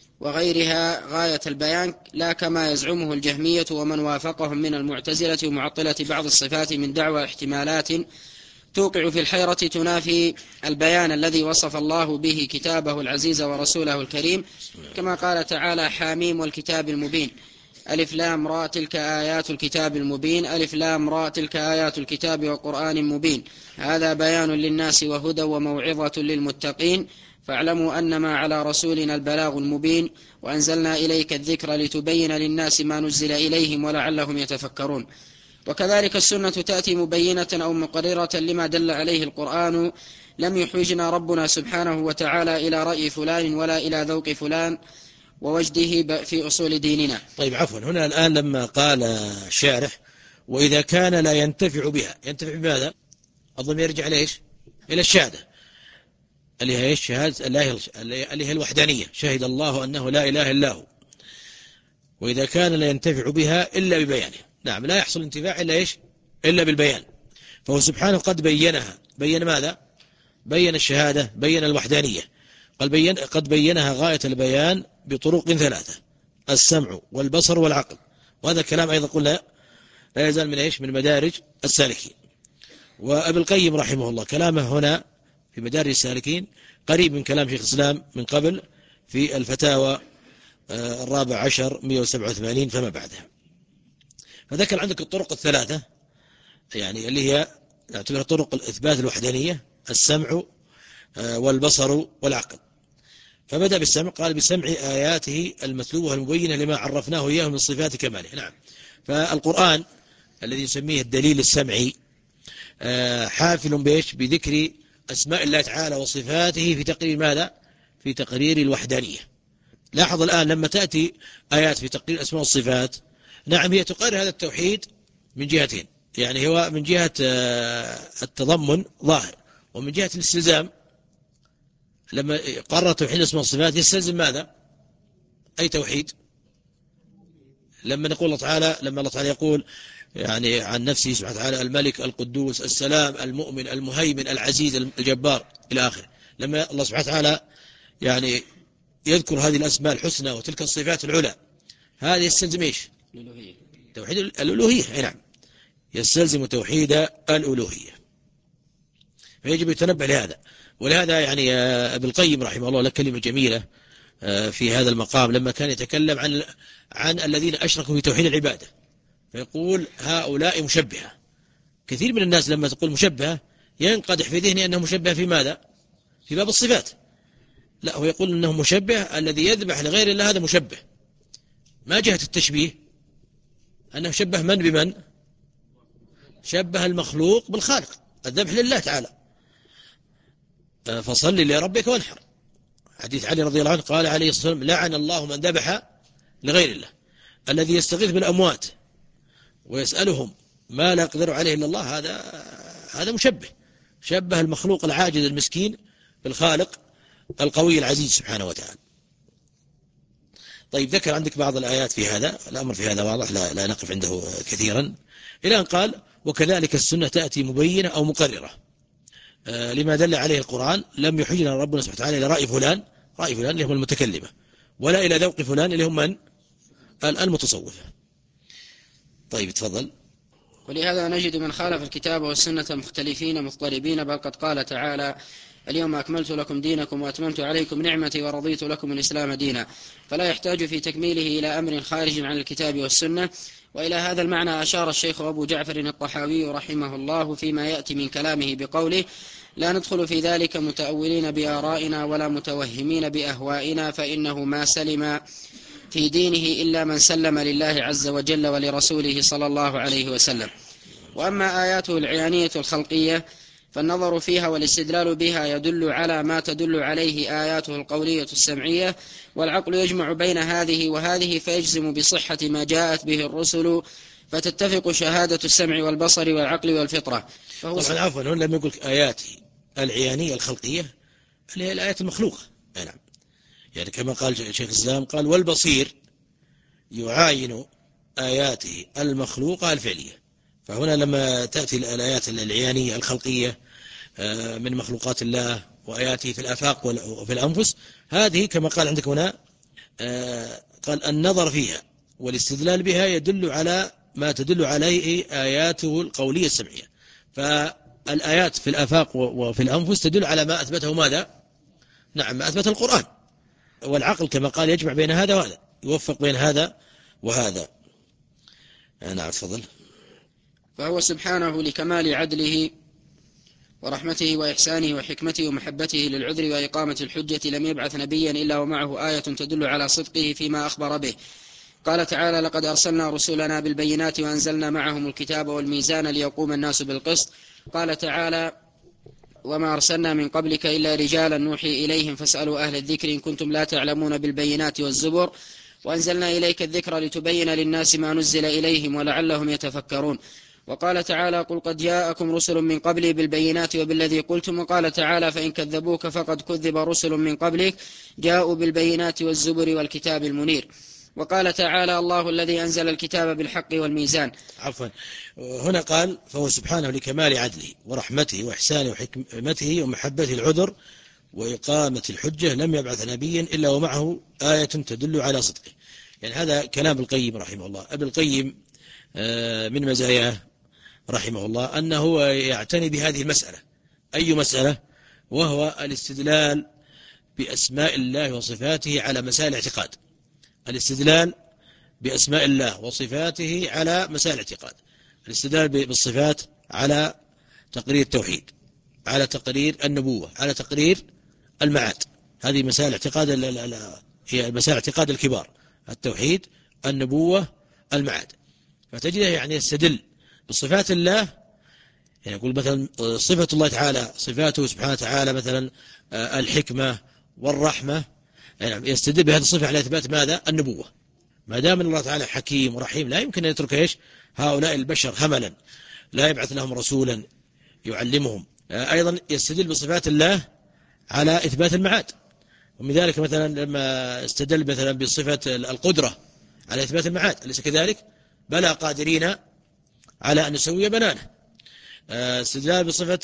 وغيرها غاية البيان، لا كما يزعمه الجهمية ومن وافقهم من المعتزلة ومعطلة بعض الصفات من دعوى احتمالات توقع في الحيرة تنافي البيان الذي وصف الله به كتابه العزيز ورسوله الكريم، كما قال تعالى: حاميم والكتاب المبين، ألف لام را تلك آيات الكتاب المبين، ألف لام را تلك آيات الكتاب وقرآن مبين، هذا بيان للناس وهدى وموعظة للمتقين، فاعلموا أنما على رسولنا البلاغ المبين، وأنزلنا إليك الذكر لتبين للناس ما نزل إليهم ولعلهم يتفكرون. وكذلك السنة تأتي مبينة أو مقررة لما دل عليه القرآن، لم يحوجنا ربنا سبحانه وتعالى إلى رأي فلان ولا إلى ذوق فلان ووجده في أصول ديننا. طيب عفوا، هنا الآن لما قال الشارح وإذا كان لا ينتفع بها، ينتفع بماذا؟ الضمير يرجع ليش؟ إلى الشهادة اللي هي ايش؟ شهادة اللي هي الوحدانية، شهد الله أنه لا إله إلا هو. وإذا كان لا ينتفع بها إلا ببيانها، نعم لا يحصل انتفاع إلا ايش؟ إلا بالبيان. فهو سبحانه قد بينها، بين ماذا؟ بين الشهادة، بين الوحدانية، قد بين قد بينها غاية البيان بطرق ثلاثة: السمع والبصر والعقل. وهذا الكلام أيضا قلنا لا يزال من ايش؟ من مدارج السالكين. وابن القيم رحمه الله كلامه هنا في مدارج السالكين قريب من كلام شيخ الإسلام من قبل في الفتاوى الرابع عشر مئة وسبعة وثمانين فما بعدها. فذكر عندك الطرق الثلاثة يعني اللي هي نعتبرها طرق الإثبات الوحدانية: السمع والبصر والعقل. فبدأ بالسمع، قال بسمع آياته المتلوة المبينة لما عرفناه إياه من صفات كماله. نعم، فالقرآن الذي يسميه الدليل السمعي حافل بيش بذكر أسماء الله تعالى وصفاته في تقرير ماذا؟ في تقرير الوحدانية. لاحظ الآن لما تأتي آيات في تقرير الأسماء والصفات، نعم هي تقرر هذا التوحيد من جهتين، يعني هو من جهة التضمن ظاهر، ومن جهة الاستلزام لما قرر توحيد الأسماء والصفات يستلزم ماذا؟ أي توحيد؟ لما نقول الله تعالى، لما الله تعالى يقول يعني عن نفسه سبحانه وتعالى: الملك القدوس السلام المؤمن المهيمن العزيز الجبار إلى آخره، لما الله سبحانه وتعالى يعني يذكر هذه الأسماء الحسنى وتلك الصفات العلى، هذا يستلزم إيش؟ الألوهية. توحيد الألوهية. نعم، يستلزم توحيد الألوهية، فيجب يتنبه لهذا. ولهذا يعني ابن القيم رحمه الله له كلمة جميلة في هذا المقام لما كان يتكلم عن عن الذين أشركوا في توحيد العبادة، فيقول هؤلاء مشبهة. كثير من الناس لما تقول مشبهة ينقدح في ذهنه أنه مشبه في ماذا؟ في باب الصفات. لا، هو يقول أنه مشبه الذي يذبح لغير الله، هذا مشبه. ما جهة التشبيه؟ أنه شبه من بمن؟ شبه المخلوق بالخالق، الذبح لله تعالى. فصل لربك وانحر، حديث علي رضي الله عنه قال عليه الصلاة والسلام: لعن الله من ذبح لغير الله. الذي يستغيث بالأموات ويسألهم ما لا يقدر عليه إلا الله، هذا هذا مشبه. شبه المخلوق العاجز المسكين بالخالق القوي العزيز سبحانه وتعالى. طيب ذكر عندك بعض الآيات في هذا، الأمر في هذا واضح، لا, لا نقف عنده كثيرا، إلى أن قال وكذلك السنة تأتي مبينة أو مقررة آه لما دل عليه القرآن، لم يحجنا ربنا سبحانه وتعالى إلى رأي فلان، رأي فلان اللي هم المتكلمة، ولا إلى ذوق فلان اللي هم من المتصوفة. طيب تفضل. ولهذا نجد من خالف الكتاب والسنة مختلفين مضطربين، بل قد قال تعالى اليوم أكملت لكم دينكم وأتممت عليكم نعمتي ورضيت لكم الإسلام دينا، فلا يحتاج في تكميله إلى أمر خارج عن الكتاب والسنة. وإلى هذا المعنى أشار الشيخ أبو جعفر الطحاوي رحمه الله فيما يأتي من كلامه بقوله لا ندخل في ذلك متأولين بآرائنا ولا متوهمين بأهوائنا، فإنه ما سلم في دينه إلا من سلم لله عز وجل ولرسوله صلى الله عليه وسلم. وأما آياته العيانية الخلقية فالنظر فيها والاستدلال بها يدل على ما تدل عليه آياته القولية السمعية، والعقل يجمع بين هذه وهذه فيجزم بصحة ما جاءت به الرسل، فتتفق شهادة السمع والبصر والعقل والفطرة. فهو طبعا عفوا هنا لم يقول آياته العيانية الخلقية اللي هي الآيات المخلوقة، نعم، يعني كما قال شيخ الإسلام قال والبصير يعاين آياته المخلوقة الفعلية. فهنا لما تأتي الآيات العيانية الخلقية من مخلوقات الله وآياته في الآفاق وفي الأنفس، هذه كما قال عندك هنا قال النظر فيها والاستدلال بها يدل على ما تدل عليه آياته القولية السمعية. فالآيات في الآفاق وفي الأنفس تدل على ما أثبته ماذا؟ نعم، ما أثبت القرآن. والعقل كما قال يجمع بين هذا وهذا، يوفق بين هذا وهذا. نعم تفضل. فهو سبحانه لكمال عدله ورحمته وإحسانه وحكمته ومحبته للعذر وإقامة الحجة لم يبعث نبيا إلا ومعه آية تدل على صدقه فيما أخبر به. قال تعالى لقد أرسلنا رسولنا بالبينات وأنزلنا معهم الكتاب والميزان ليقوم الناس بالقسط. قال تعالى وما أرسلنا من قبلك إلا رجالا نوحي إليهم فاسألوا أهل الذكر إن كنتم لا تعلمون بالبينات والزبر وأنزلنا إليك الذكر لتبين للناس ما نزل إليهم ولعلهم يتفكرون. وقال تعالى قل قد جاءكم رسل من قبلي بالبينات وبالذي قلتم. وقال تعالى فإن كذبوك فقد كذب رسل من قبلك جاءوا بالبينات والزبر والكتاب المنير. وقال تعالى الله الذي أنزل الكتاب بالحق والميزان. عفوا هنا قال فهو سبحانه لكمال عدله ورحمته وإحسانه وحكمته ومحبته العذر وإقامة الحجة لم يبعث نبيا إلا ومعه آية تدل على صدقه. يعني هذا كلام القيم رحمه الله. ابن القيم من مزاياه رحمه الله أنه يعتني بهذه المسألة. أي مسألة؟ وهو الاستدلال بأسماء الله وصفاته على مسائل الاعتقاد. الاستدلال بأسماء الله وصفاته على مسائل الاعتقاد. الاستدلال بالصفات على تقرير التوحيد، على تقرير النبوة، على تقرير المعاد. هذه مسائل اعتقاد، هي مسائل اعتقاد الكبار: التوحيد، النبوة، المعاد. فتجده يعني يستدل بصفات الله، يعني يقول مثلا صفة الله تعالى، صفاته سبحانه وتعالى مثلا الحكمة والرحمة، يعني يستدل بهذه الصفة على إثبات ماذا؟ النبوة. ما دام الله تعالى حكيم ورحيم لا يمكن أن يترك إيش هؤلاء البشر هملا، لا يبعث لهم رسولا يعلمهم. أيضا يستدل بصفات الله على إثبات المعاد، ومن ذلك مثلا لما استدل مثلا بصفة القدرة على إثبات المعاد، أليس كذلك؟ بلى قادرين على أن نسوي بنانه. استدلال بصفة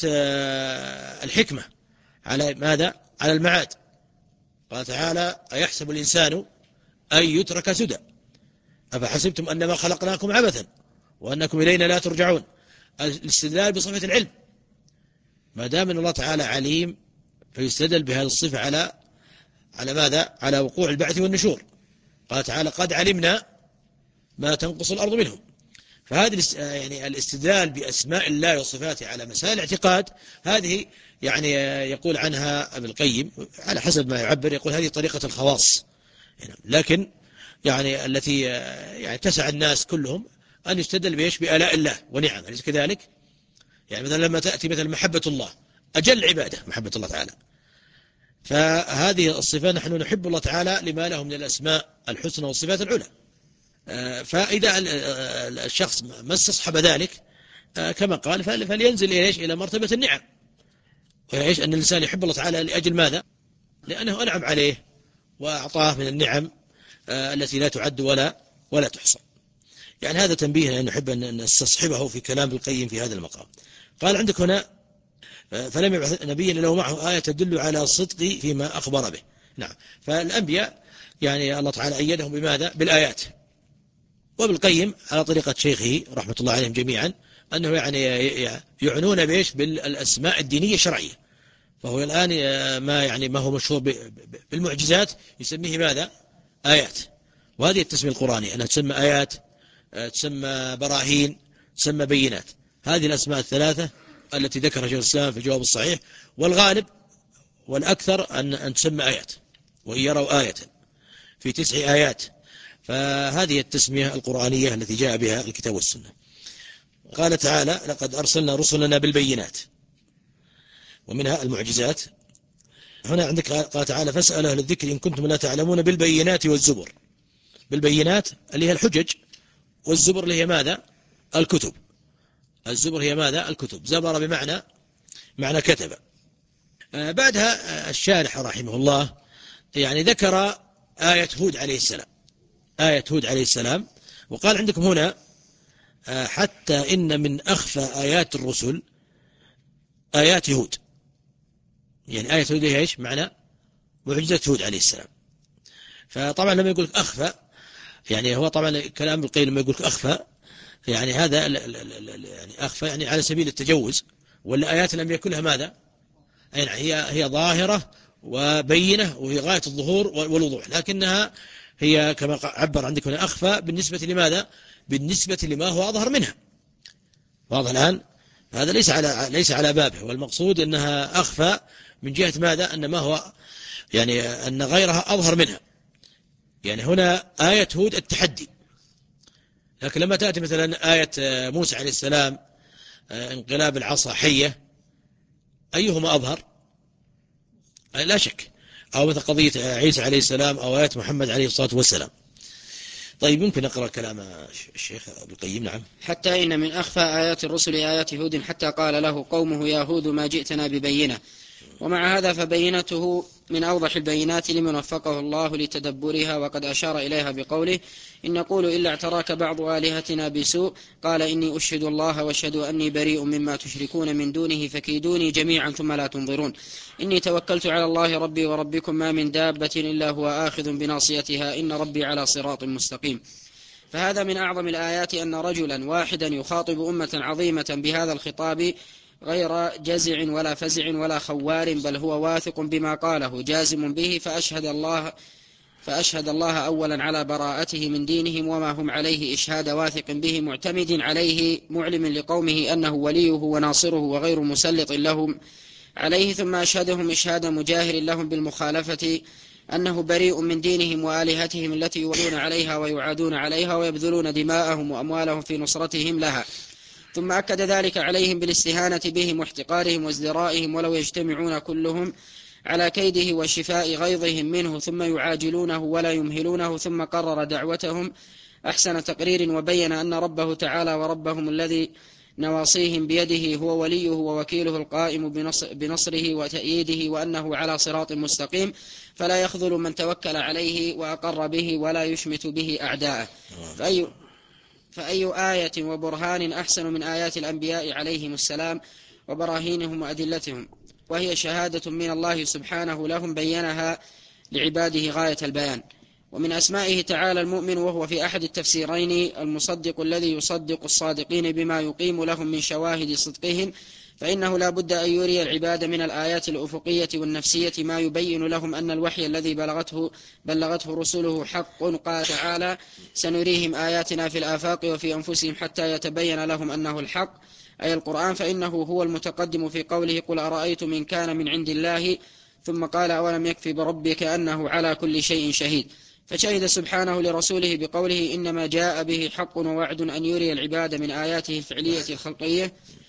الحكمة على ماذا؟ على المعاد. قال تعالى أيحسب الإنسان أن يترك سدى أفحسبتم أنما خلقناكم عبثا وأنكم إلينا لا ترجعون. الاستدلال بصفة العلم، ما دام أن الله تعالى عليم فيستدل بهذه الصفة على على ماذا؟ على وقوع البعث والنشور. قال تعالى قد علمنا ما تنقص الأرض منهم. فهذه يعني الاستدلال بأسماء الله وصفاته على مسائل الاعتقاد، هذه يعني يقول عنها ابن القيم على حسب ما يعبر، يقول هذه طريقة الخواص. لكن يعني التي يعني تسع الناس كلهم أن يستدل بإيش؟ بآلاء الله ونعم، أليس كذلك؟ يعني مثلا لما تأتي مثلا محبة الله أجل عبادة محبة الله تعالى، فهذه الصفة نحن نحب الله تعالى لما له من الأسماء الحسنى والصفات العلى. فإذا الشخص ما استصحب ذلك كما قال فلينزل إيش؟ إلى مرتبة النعم، وهي إيش؟ أن الإنسان يحب الله تعالى لأجل ماذا؟ لأنه أنعم عليه وأعطاه من النعم التي لا تعد ولا ولا تحصى. يعني هذا تنبيه نحب أن نستصحبه في كلام القيم في هذا المقام. قال عندك هنا فلم يبعث نبيا إلا معه آية تدل على صدق فيما أخبر به. نعم، فالأنبياء يعني الله تعالى أيدهم بماذا؟ بالآيات. وبالقيم على طريقة شيخه رحمة الله عليهم جميعا أنه يعني يعنون بإيش؟ بالأسماء الدينية الشرعية. فهو الآن ما يعني ما هو مشهور بالمعجزات يسميه ماذا؟ آيات. وهذه التسمية القرآنية أنها تسمى آيات، تسمى براهين، تسمى بينات. هذه الأسماء الثلاثة التي ذكرها شيخ الإسلام في الجواب الصحيح، والغالب والأكثر أن أن تسمى آيات، وإن يروا آية في تسع آيات. فهذه التسمية القرآنية التي جاء بها الكتاب والسنة. قال تعالى لقد أرسلنا رسلنا بالبينات ومنها المعجزات. هنا عندك قال تعالى فاسأل أهل الذكر إن كنتم لا تعلمون بالبينات والزبر. بالبينات اللي هي الحجج، والزبر اللي هي ماذا؟ الكتب. الزبر هي ماذا؟ الكتب. زبر بمعنى معنى كتب. آه بعدها الشارح رحمه الله يعني ذكر آية هود عليه السلام، آية هود عليه السلام، وقال عندكم هنا آه حتى إن من أخفى آيات الرسل آيات هود. يعني آية هود هي إيش معنى؟ معجزة هود عليه السلام. فطبعا لما يقول أخفى يعني هو طبعا كلام القيل لما يقول أخفى يعني هذا يعني أخفى يعني على سبيل التجوز، ولا آيات الأنبياء كلها ماذا؟ يعني هي هي ظاهرة وبينة وهي غاية الظهور والوضوح، لكنها هي كما عبر عندك هنا أخفى بالنسبة لماذا؟ بالنسبة لما هو أظهر منها. واضح الآن؟ هذا ليس على ليس على بابه، والمقصود أنها أخفى من جهة ماذا؟ أن ما هو يعني أن غيرها أظهر منها. يعني هنا آية هود التحدي، لكن لما تأتي مثلا آية موسى عليه السلام انقلاب العصا حية، أيهما أظهر؟ لا شك. أو مثل قضية عيسى عليه السلام أو آية محمد عليه الصلاة والسلام. طيب يمكن نقرأ كلام الشيخ ابن القيم. نعم. حتى إن من أخفى آيات الرسل آيات هود حتى قال له قومه يا هود ما جئتنا ببينة. ومع هذا فبينته من أوضح البينات لمن وفقه الله لتدبرها، وقد أشار إليها بقوله إن نقول إلا اعتراك بعض آلهتنا بسوء قال إني أشهد الله واشهدوا أني بريء مما تشركون من دونه فكيدوني جميعا ثم لا تنظرون إني توكلت على الله ربي وربكم ما من دابة إلا هو آخذ بناصيتها إن ربي على صراط مستقيم. فهذا من أعظم الآيات أن رجلا واحدا يخاطب أمة عظيمة بهذا الخطاب غير جزع ولا فزع ولا خوار، بل هو واثق بما قاله جازم به، فأشهد الله فأشهد الله أولا على براءته من دينهم وما هم عليه إشهاد واثق به معتمد عليه معلم لقومه أنه وليه وناصره وغير مسلط لهم عليه، ثم أشهدهم إشهاد مجاهر لهم بالمخالفة أنه بريء من دينهم وآلهتهم التي يولون عليها ويعادون عليها ويبذلون دماءهم وأموالهم في نصرتهم لها، ثم أكد ذلك عليهم بالاستهانة بهم واحتقارهم وازدرائهم ولو يجتمعون كلهم على كيده وشفاء غيظهم منه ثم يعاجلونه ولا يمهلونه، ثم قرر دعوتهم أحسن تقرير وبين أن ربه تعالى وربهم الذي نواصيهم بيده هو وليه ووكيله القائم بنصره وتأييده، وأنه على صراط مستقيم فلا يخذل من توكل عليه وأقر به ولا يشمت به أعداءه. فأي فأي آية وبرهان أحسن من آيات الأنبياء عليهم السلام وبراهينهم وأدلتهم، وهي شهادة من الله سبحانه لهم بينها لعباده غاية البيان. ومن أسمائه تعالى المؤمن، وهو في أحد التفسيرين المصدق الذي يصدق الصادقين بما يقيم لهم من شواهد صدقهم، فإنه لا بد أن يري العباد من الآيات الأفقية والنفسية ما يبين لهم أن الوحي الذي بلغته, بلغته رسله حق. قال تعالى سنريهم آياتنا في الآفاق وفي أنفسهم حتى يتبين لهم أنه الحق، أي القرآن، فإنه هو المتقدم في قوله قل أرأيتم إن كان من عند الله، ثم قال أولم يكفي بربك أنه على كل شيء شهيد. فشهد سبحانه لرسوله بقوله إنما جاء به حق ووعد أن يري العباد من آياته الفعلية الخلقية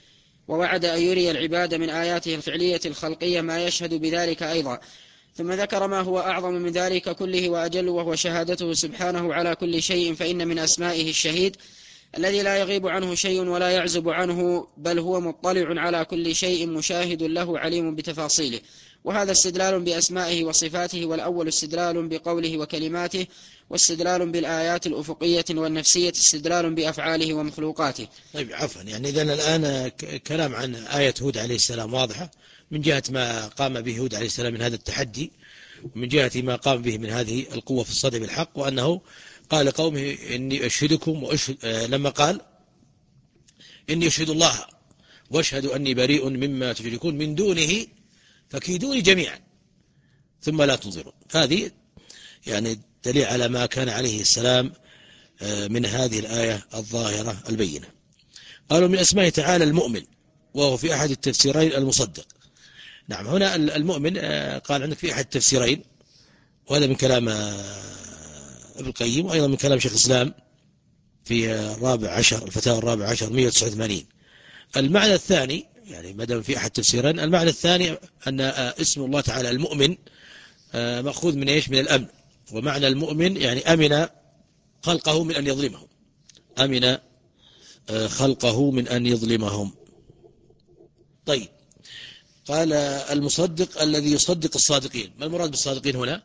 ووعد أن يري العباد من آياته الفعلية الخلقية ما يشهد بذلك أيضا. ثم ذكر ما هو أعظم من ذلك كله وأجل، وهو شهادته سبحانه على كل شيء، فإن من أسمائه الشهيد الذي لا يغيب عنه شيء ولا يعزب عنه، بل هو مطلع على كل شيء مشاهد له عليم بتفاصيله. وهذا استدلال بأسمائه وصفاته، والأول استدلال بقوله وكلماته، واستدلال بالآيات الأفقية والنفسية استدلال بأفعاله ومخلوقاته. طيب عفوا، يعني إذن الآن كلام عن آية هود عليه السلام واضحة من جهة ما قام به هود عليه السلام من هذا التحدي، ومن جهة ما قام به من هذه القوة في الصدع بالحق، وأنه قال قومه إني أشهدكم وأشهد آه لما قال إني أشهد الله وأشهد أني بريء مما تشركون من دونه فكيدوني جميعا ثم لا تنظرون. هذه يعني دليل على ما كان عليه السلام من هذه الآية الظاهرة البينة. قالوا من أسماء تعالى المؤمن، وهو في أحد التفسيرين المصدق. نعم، هنا المؤمن قال عندك في أحد التفسيرين، وهذا من كلام ابن القيم، وأيضا من كلام شيخ الإسلام في الرابع عشر الفتاوى الرابع عشر مئة وتسعة وثمانين. المعنى الثاني، يعني ما دام في أحد التفسيرين، المعنى الثاني أن اسم الله تعالى المؤمن مأخوذ من إيش؟ من الأمن. ومعنى المؤمن يعني أمن خلقه من أن يظلمهم، أمن خلقه من أن يظلمهم. طيب، قال المصدق الذي يصدق الصادقين. ما المراد بالصادقين هنا؟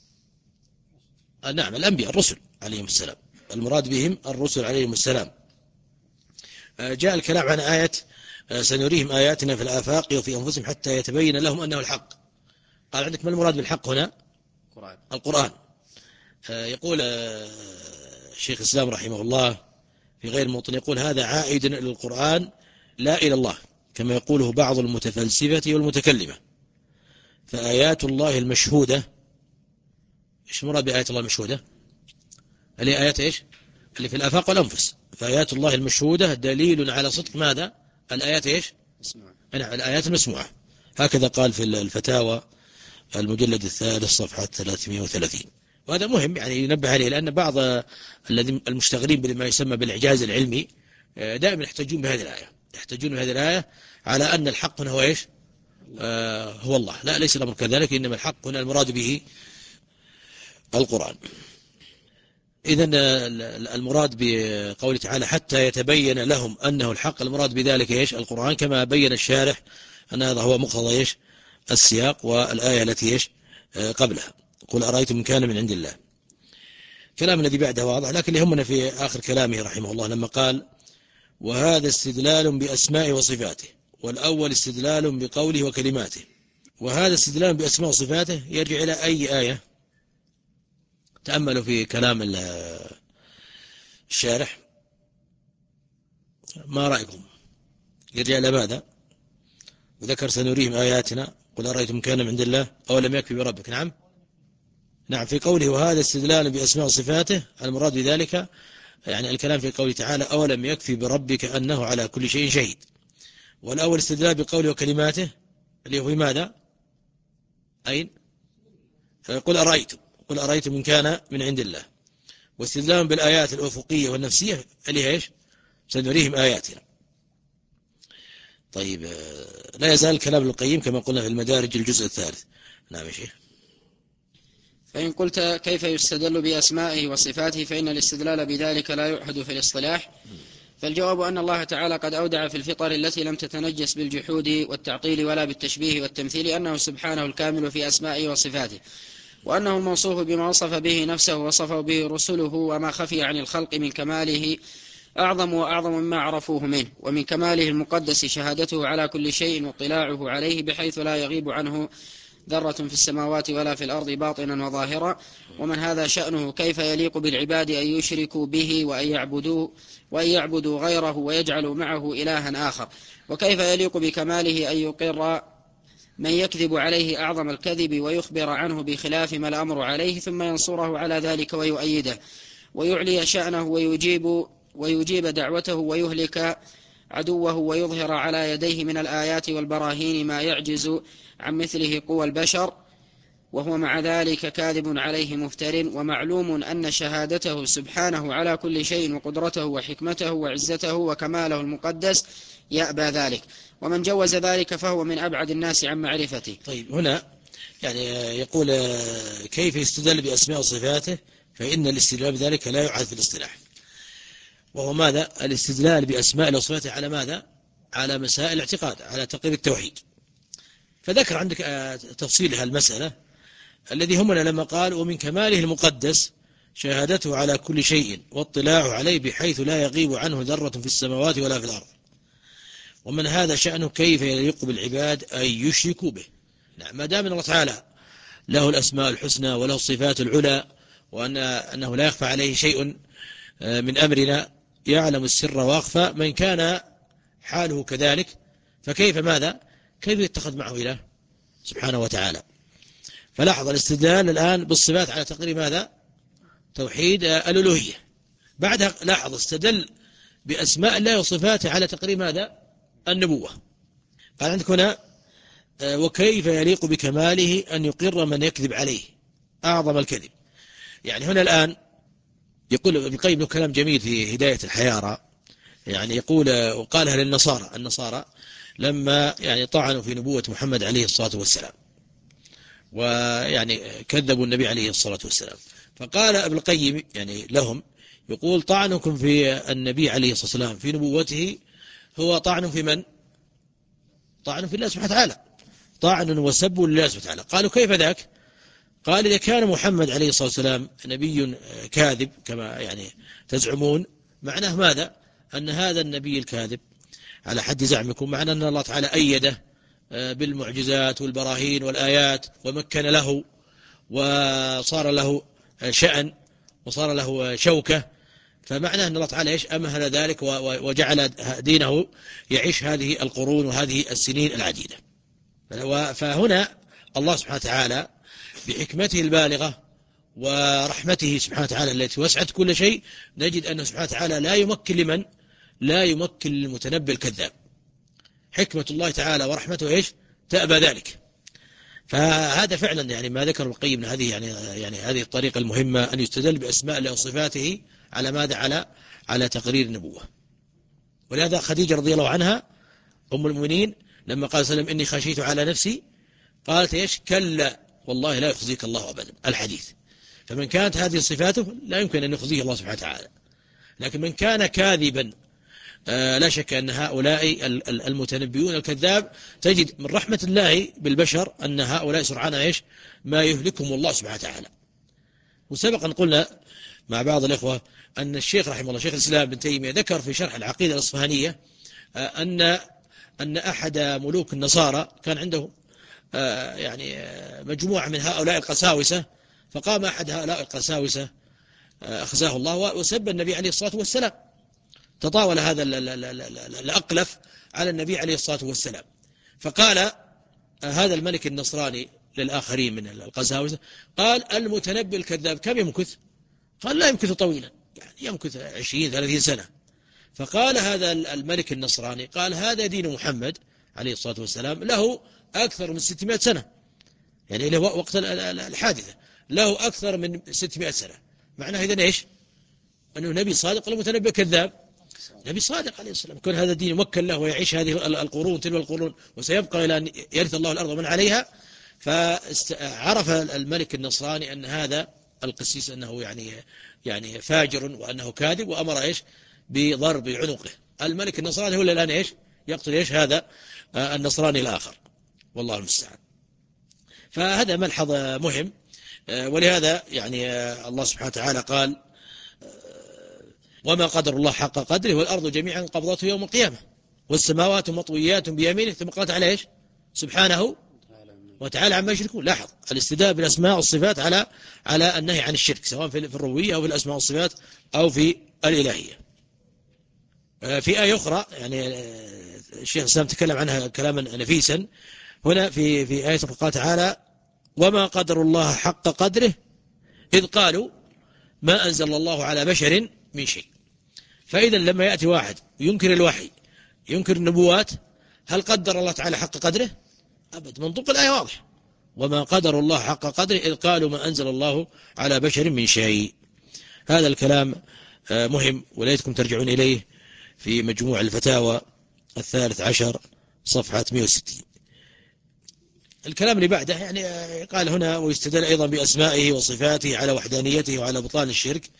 نعم، الأنبياء الرسل عليهم السلام، المراد بهم الرسل عليهم السلام. جاء الكلام عن آية سنريهم آياتنا في الآفاق وفي أنفسهم حتى يتبين لهم أنه الحق. قال عندك ما المراد بالحق هنا؟ القرآن. القرآن. يقول الشيخ الإسلام رحمه الله في غير موطن، يقول هذا عائد إلى القرآن لا إلى الله، كما يقوله بعض المتفلسفة والمتكلمة. فآيات الله المشهودة، إيش مراد بآيات الله المشهودة؟ اللي آيات إيش؟ اللي في الآفاق والأنفس. فآيات الله المشهودة دليل على صدق ماذا؟ الآيات إيش؟ مسموعة. نعم، الآيات المسموعة. هكذا قال في الفتاوى المجلد الثالث صفحة ثلاثمئة وثلاثين. وهذا مهم يعني ينبه عليه، لأن بعض الذين المشتغلين بما يسمى بالإعجاز العلمي دائما يحتاجون بهذه الآية، يحتاجون بهذه الآية على أن الحق هنا هو إيش؟ آه هو الله. لا، ليس الأمر كذلك، إنما الحق هنا المراد به القرآن. إذن المراد بقوله تعالى حتى يتبين لهم أنه الحق، المراد بذلك إيش؟ القرآن، كما بين الشارح أن هذا هو مقتضى إيش؟ السياق والآية التي إيش؟ قبلها. قل أرأيتم كان من عند الله. كلام الذي بعده واضح، لكن يهمنا في آخر كلامه رحمه الله لما قال وهذا استدلال بأسماء وصفاته، والأول استدلال بقوله وكلماته. وهذا استدلال بأسماء وصفاته يرجع إلى أي آية؟ تأملوا في كلام الشارح، ما رأيكم؟ يرجع إلى ماذا؟ وذكر سنريهم آياتنا قل أرأيتم كان من عند الله أو لم يكفي بربك. نعم نعم في قوله وهذا استدلال بأسماء وصفاته، المراد بذلك يعني الكلام في قوله تعالى أولم يكفي بربك أنه على كل شيء شهيد. والأول استدلال بقوله وكلماته اللي هو ماذا؟ أين؟ قل أرأيتم قل أرأيتم إن كان من عند الله. واستدلال بالآيات الأفقية والنفسية اللي هي إيش؟ سنريهم آياتنا. طيب، لا يزال الكلام ابن القيم كما قلنا في المدارج الجزء الثالث. نعم يا شيخ. فإن قلت كيف يستدل بأسمائه وصفاته فإن الاستدلال بذلك لا يعهد في الاصطلاح، فالجواب أن الله تعالى قد أودع في الفطر التي لم تتنجس بالجحود والتعطيل ولا بالتشبيه والتمثيل أنه سبحانه الكامل في أسمائه وصفاته، وأنه الموصوف بما وصف به نفسه وصفه به رسله، وما خفي عن الخلق من كماله أعظم وأعظم مما عرفوه منه، ومن كماله المقدس شهادته على كل شيء واطلاعه عليه بحيث لا يغيب عنه ذرة في السماوات ولا في الأرض باطنا وظاهرا. ومن هذا شأنه كيف يليق بالعباد أن يشركوا به وأن يعبدوا, وأن يعبدوا غيره ويجعلوا معه إلها آخر؟ وكيف يليق بكماله أن يقر من يكذب عليه أعظم الكذب ويخبر عنه بخلاف ما الأمر عليه ثم ينصره على ذلك ويؤيده ويعلي شأنه ويجيب, ويجيب دعوته ويهلك عدوه ويظهر على يديه من الآيات والبراهين ما يعجز عن مثله قوى البشر، وهو مع ذلك كاذب عليه مفتر. ومعلوم أن شهادته سبحانه على كل شيء وقدرته وحكمته وعزته وكماله المقدس يأبى ذلك، ومن جوز ذلك فهو من أبعد الناس عن معرفته. طيب، هنا يعني يقول كيف يستدل بأسماء وصفاته، فإن الاستدلال بذلك لا يعهد في الاصطلاح. وهو ماذا؟ الاستدلال بأسماء الله وصفاته على ماذا؟ على مسائل الاعتقاد، على تقرير التوحيد. فذكر عندك تفصيل هالمسألة الذي هم لما قال ومن كماله المقدس شهادته على كل شيء واطلاعه عليه بحيث لا يغيب عنه ذرة في السماوات ولا في الأرض، ومن هذا شأنه كيف يليق بالعباد أن يشركوا به. نعم، ما دام الله تعالى له الأسماء الحسنى وله الصفات العلى، وأن أنه لا يخفى عليه شيء من أمرنا، يعلم السر واخفى، من كان حاله كذلك فكيف ماذا؟ كيف يتخذ معه إله سبحانه وتعالى؟ فلاحظ الاستدلال الآن بالصفات على تقرير ماذا؟ توحيد الألوهية. بعدها لاحظ استدل بأسماء الله وصفاته على تقرير ماذا؟ النبوة. قال عندك هنا وكيف يليق بكماله أن يقر من يكذب عليه أعظم الكذب. يعني هنا الآن يقول ابن القيم له كلام جميل في هداية الحيارى، يعني يقول وقالها للنصارى، النصارى لما يعني طعنوا في نبوة محمد عليه الصلاة والسلام ويعني كذبوا النبي عليه الصلاة والسلام، فقال ابن القيم يعني لهم يقول طعنكم في النبي عليه الصلاة والسلام في نبوته هو طعن في من؟ طعن في الله سبحانه وتعالى، طعن وسب لله سبحانه وتعالى. قالوا كيف ذاك؟ قال إذا كان محمد عليه الصلاة والسلام نبي كاذب كما يعني تزعمون، معناه ماذا؟ أن هذا النبي الكاذب على حد زعمكم معناه أن الله تعالى أيده بالمعجزات والبراهين والآيات ومكن له وصار له شأن وصار له شوكة، فمعناه أن الله تعالى إيش أمهل ذلك وجعل دينه يعيش هذه القرون وهذه السنين العديدة. فهنا الله سبحانه وتعالى بحكمته البالغة ورحمته سبحانه وتعالى التي وسعت كل شيء، نجد أنه سبحانه وتعالى لا يمكن لمن؟ لا يمكن للمتنبي الكذاب. حكمة الله تعالى ورحمته إيش؟ تأبى ذلك. فهذا فعلا يعني ما ذكر القيم هذه يعني يعني هذه الطريقة المهمة أن يستدل بأسماء الله وصفاته على ماذا؟ على على تقرير النبوة. ولهذا خديجة رضي الله عنها أم المؤمنين لما قال سلم إني خشيت على نفسي قالت إيش؟ كلا والله لا يخزيك الله أبدا، الحديث. فمن كانت هذه صفاته لا يمكن أن يخزيه الله سبحانه وتعالى. لكن من كان كاذبا آه لا شك أن هؤلاء المتنبيون الكذاب تجد من رحمة الله بالبشر أن هؤلاء سرعان إيش؟ ما يهلكهم الله سبحانه وتعالى. وسبقا قلنا مع بعض الإخوة أن الشيخ رحمه الله شيخ الإسلام ابن تيمية ذكر في شرح العقيدة الأصفهانية آه أن أن أحد ملوك النصارى كان عنده آه يعني آه مجموعة من هؤلاء القساوسة، فقام أحد هؤلاء القساوسة آه أخزاه الله وسب النبي عليه الصلاة والسلام. تطاول هذا الأقلف على النبي عليه الصلاة والسلام، فقال هذا الملك النصراني للآخرين من القساوسة قال المتنبي الكذاب كم يمكث؟ قال لا يمكث طويلا، يعني يمكث عشرين ثلاثين سنة. فقال هذا الملك النصراني قال هذا دين محمد عليه الصلاة والسلام له أكثر من ستمائة سنة، يعني له وقت الحادثة له أكثر من ستمائة سنة. معناه إذن إيش؟ أنه نبي صادق المتنبي كذاب، نبي صادق عليه السلام. كون هذا الدين مكن له ويعيش هذه القرون تلو القرون وسيبقى إلى أن يرث الله الأرض ومن عليها. فعرف الملك النصراني أن هذا القسيس أنه يعني يعني فاجر وأنه كاذب، وأمر إيش؟ بضرب عنقه. الملك النصراني هو الآن إيش؟ يقتل إيش؟ هذا النصراني الآخر، والله المستعان. فهذا ملحظ مهم. ولهذا يعني الله سبحانه وتعالى قال وما قدر الله حق قدره والأرض جميعا قبضته يوم القيامة والسماوات مطويات بيمينه، ثم قالت على إيش؟ سبحانه وتعالى عما يشركون. لاحظ الاستدلال بالأسماء والصفات على على النهي عن الشرك سواء في الربوبية أو في الأسماء والصفات أو في الإلهية. في آية أخرى يعني الشيخ الإسلام تكلم عنها كلاما نفيسا هنا في في آية قال تعالى وما قدر الله حق قدره إذ قالوا ما أنزل الله على بشر من شيء. فإذا لما يأتي واحد ينكر الوحي ينكر النبوات، هل قدر الله تعالى حق قدره؟ أبد. منطق الآية واضح، وما قدر الله حق قدره إذ قالوا ما أنزل الله على بشر من شيء. هذا الكلام مهم وليتكم ترجعون إليه في مجموع الفتاوى الثالث عشر صفحة مئة وستين. الكلام اللي بعده يعني قال هنا ويستدل أيضا بأسمائه وصفاته على وحدانيته وعلى بطلان الشرك.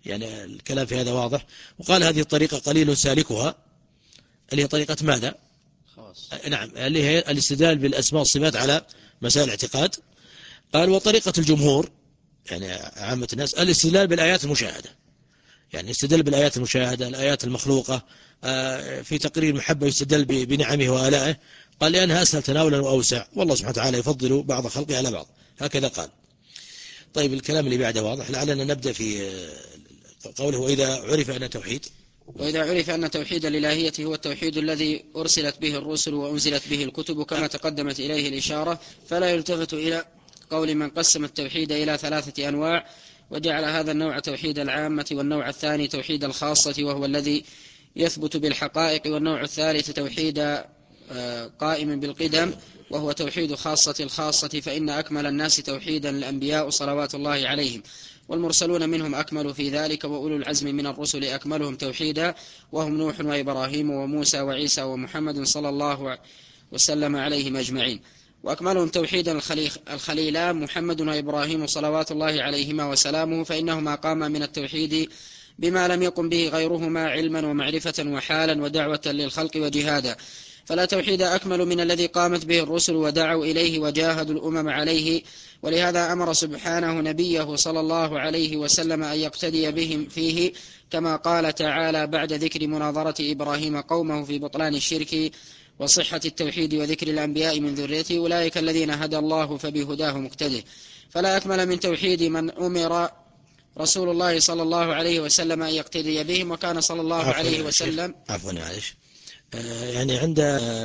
يعني الكلام في هذا واضح. وقال هذه الطريقة قليل سالكها، اللي هي طريقة ماذا؟ خاص. نعم، اللي هي الاستدلال بالأسماء والصفات على مسائل الاعتقاد. قال وطريقة الجمهور يعني عامة الناس الاستدلال بالآيات المشاهدة، يعني استدل بالآيات المشاهدة، الآيات المخلوقة في تقرير المحبة يستدل بنعمه وآلائه. قال لأنها أسهل تناولا وأوسع، والله سبحانه وتعالى يفضل بعض خلقه على بعض، هكذا قال. طيب الكلام اللي بعده واضح، لعلنا نبدأ في قوله وإذا عرف أن توحيد وإذا عرف أن توحيد الإلهية هو التوحيد الذي أرسلت به الرسل وأنزلت به الكتب كما تقدمت إليه الإشارة، فلا يلتفت إلى قول من قسم التوحيد إلى ثلاثة أنواع وجعل هذا النوع توحيد العامة، والنوع الثاني توحيد الخاصة وهو الذي يثبت بالحقائق، والنوع الثالث توحيد قائم بالقدم وهو توحيد خاصة الخاصة، فإن أكمل الناس توحيدا الأنبياء صلوات الله عليهم، والمرسلون منهم أكملوا في ذلك، وأولو العزم من الرسل أكملهم توحيدا وهم نوح وإبراهيم وموسى وعيسى ومحمد صلى الله وسلم عليهم أجمعين. وأكملهم توحيدا الخليلان محمد وإبراهيم صلوات الله عليهما وسلامه، فإنهما قاما من التوحيد بما لم يقم به غيرهما علما ومعرفة وحالا ودعوة للخلق وجهادا، فلا توحيد أكمل من الذي قامت به الرسل ودعوا إليه وجاهدوا الأمم عليه. ولهذا أمر سبحانه نبيه صلى الله عليه وسلم أن يقتدي بهم فيه، كما قال تعالى بعد ذكر مناظرة إبراهيم قومه في بطلان الشرك وصحة التوحيد وذكر الأنبياء من ذريته، أولئك الذين هدى الله فبهداه مقتده. فلا أكمل من توحيد من أمر رسول الله صلى الله عليه وسلم أن يقتدي بهم، وكان صلى الله عليه وسلم عفوا معلش يعني عند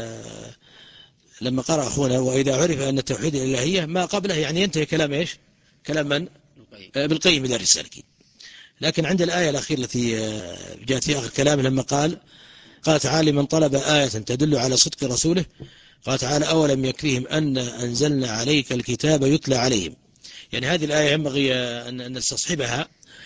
لما قرأ أخونا وإذا عرف أن التوحيد الإلهية ما قبله يعني ينتهي كلام إيش؟ كلام من؟ بالقيم دار السالكين. لكن عند الآية الأخيرة التي جاءت في آخر كلام لما قال قال تعالى من طلب آية تدل على صدق رسوله، قال تعالى أولم يكفيهم أن أنزلنا عليك الكتاب يتلى عليهم. يعني هذه الآية ينبغي أن نستصحبها،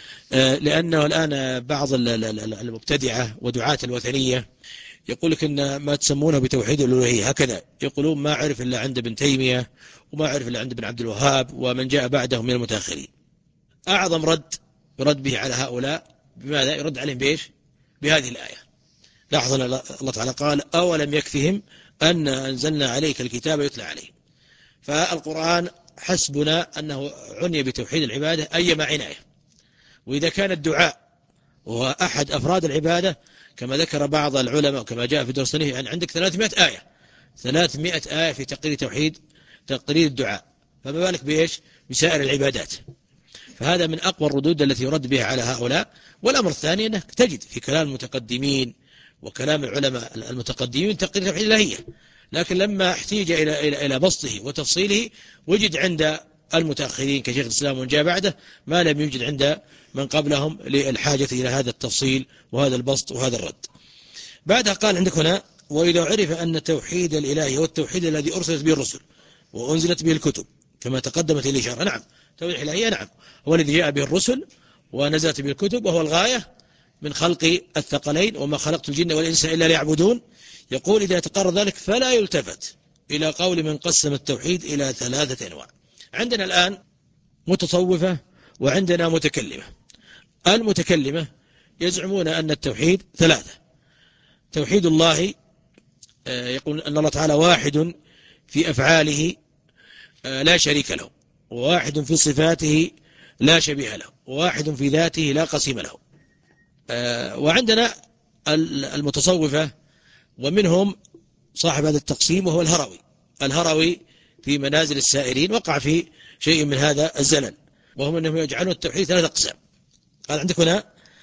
لأنه الآن بعض المبتدعة ودعاة الوثنية يقول لك إن ما تسمونه بتوحيد الألوهية هكذا، يقولون ما عرف إلا عند ابن تيمية وما عرف إلا عند ابن عبد الوهاب ومن جاء بعدهم من المتأخرين. أعظم رد يرد به على هؤلاء بماذا؟ يرد عليهم بإيش؟ بهذه الآية. لاحظ الله تعالى قال أولم يكفهم أن أنزلنا عليك الكتاب يتلى عليه. فالقرآن حسبنا أنه عني بتوحيد العبادة أيما عناية. وإذا كان الدعاء هو أحد أفراد العبادة كما ذكر بعض العلماء كما جاء في درسنا يعني عندك ثلاثمائة آية ثلاثمائة آية في تقرير توحيد تقرير الدعاء، فما بالك بإيش؟ بسائر العبادات. فهذا من أقوى الردود التي يرد بها على هؤلاء. والأمر الثاني أنك تجد في كلام المتقدمين وكلام العلماء المتقدمين تقرير توحيد الإلهية، لكن لما احتيج إلى إلى إلى بسطه وتفصيله وجد عند المتأخرين كشيخ الإسلام ومن جاء بعده ما لم يوجد عند من قبلهم للحاجة إلى هذا التفصيل وهذا البسط وهذا الرد. بعدها قال عندك هنا وإذا عرف أن توحيد الإلهي هو التوحيد الذي أرسلت به الرسل وأنزلت به الكتب كما تقدمت الإشارة. نعم توحيد الإلهية نعم هو الذي جاء به الرسل ونزلت به الكتب، وهو الغاية من خلق الثقلين وما خلقت الجن والإنس إلا ليعبدون. يقول إذا تقرر ذلك فلا يلتفت إلى قول من قسم التوحيد إلى ثلاثة أنواع. عندنا الآن متصوفة وعندنا متكلمة. المتكلمة يزعمون أن التوحيد ثلاثة: توحيد الله يقول أن الله تعالى واحد في أفعاله لا شريك له، وواحد في صفاته لا شبيه له، وواحد في ذاته لا قسيم له. وعندنا المتصوفة ومنهم صاحب هذا التقسيم وهو الهروي. الهروي في منازل السائرين وقع في شيء من هذا الزلل، وهم أنهم يجعلون التوحيد ثلاثة أقسام. قال عندك هنا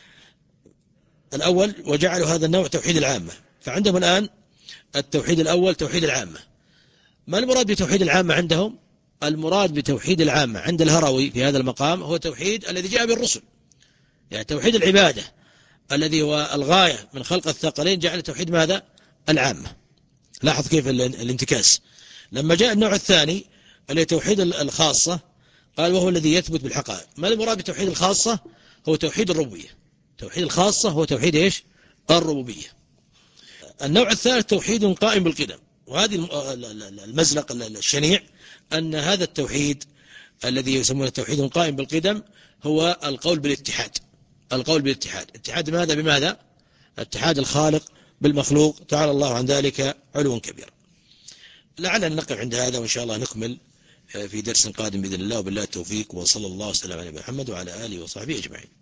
الأول وجعلوا هذا النوع توحيد العامة. فعندهم الآن التوحيد الأول توحيد العامة. ما المراد بتوحيد العامة عندهم؟ المراد بتوحيد العامة عند الهروي في هذا المقام هو توحيد الذي جاء بالرسل، يعني توحيد العبادة الذي هو الغاية من خلق الثقلين جعل توحيد ماذا؟ العامة. لاحظ كيف الانتكاس. لما جاء النوع الثاني الذي توحيد الخاصة قال وهو الذي يثبت بالحقائق. ما المراد بتوحيد الخاصة؟ هو توحيد الربوبية. توحيد الخاصة هو توحيد إيش؟ الربوبية. النوع الثالث توحيد قائم بالقدم. وهذه المزلق الشنيع أن هذا التوحيد الذي يسمونه توحيد قائم بالقدم هو القول بالاتحاد. القول بالاتحاد. اتحاد ماذا بماذا؟ اتحاد الخالق بالمخلوق، تعالى الله عن ذلك علوا كبيرا. لعلنا نقف عند هذا، وإن شاء الله نكمل في درس قادم بإذن الله، وبالله التوفيق، وصلى الله وسلم على محمد وعلى آله وصحبه أجمعين.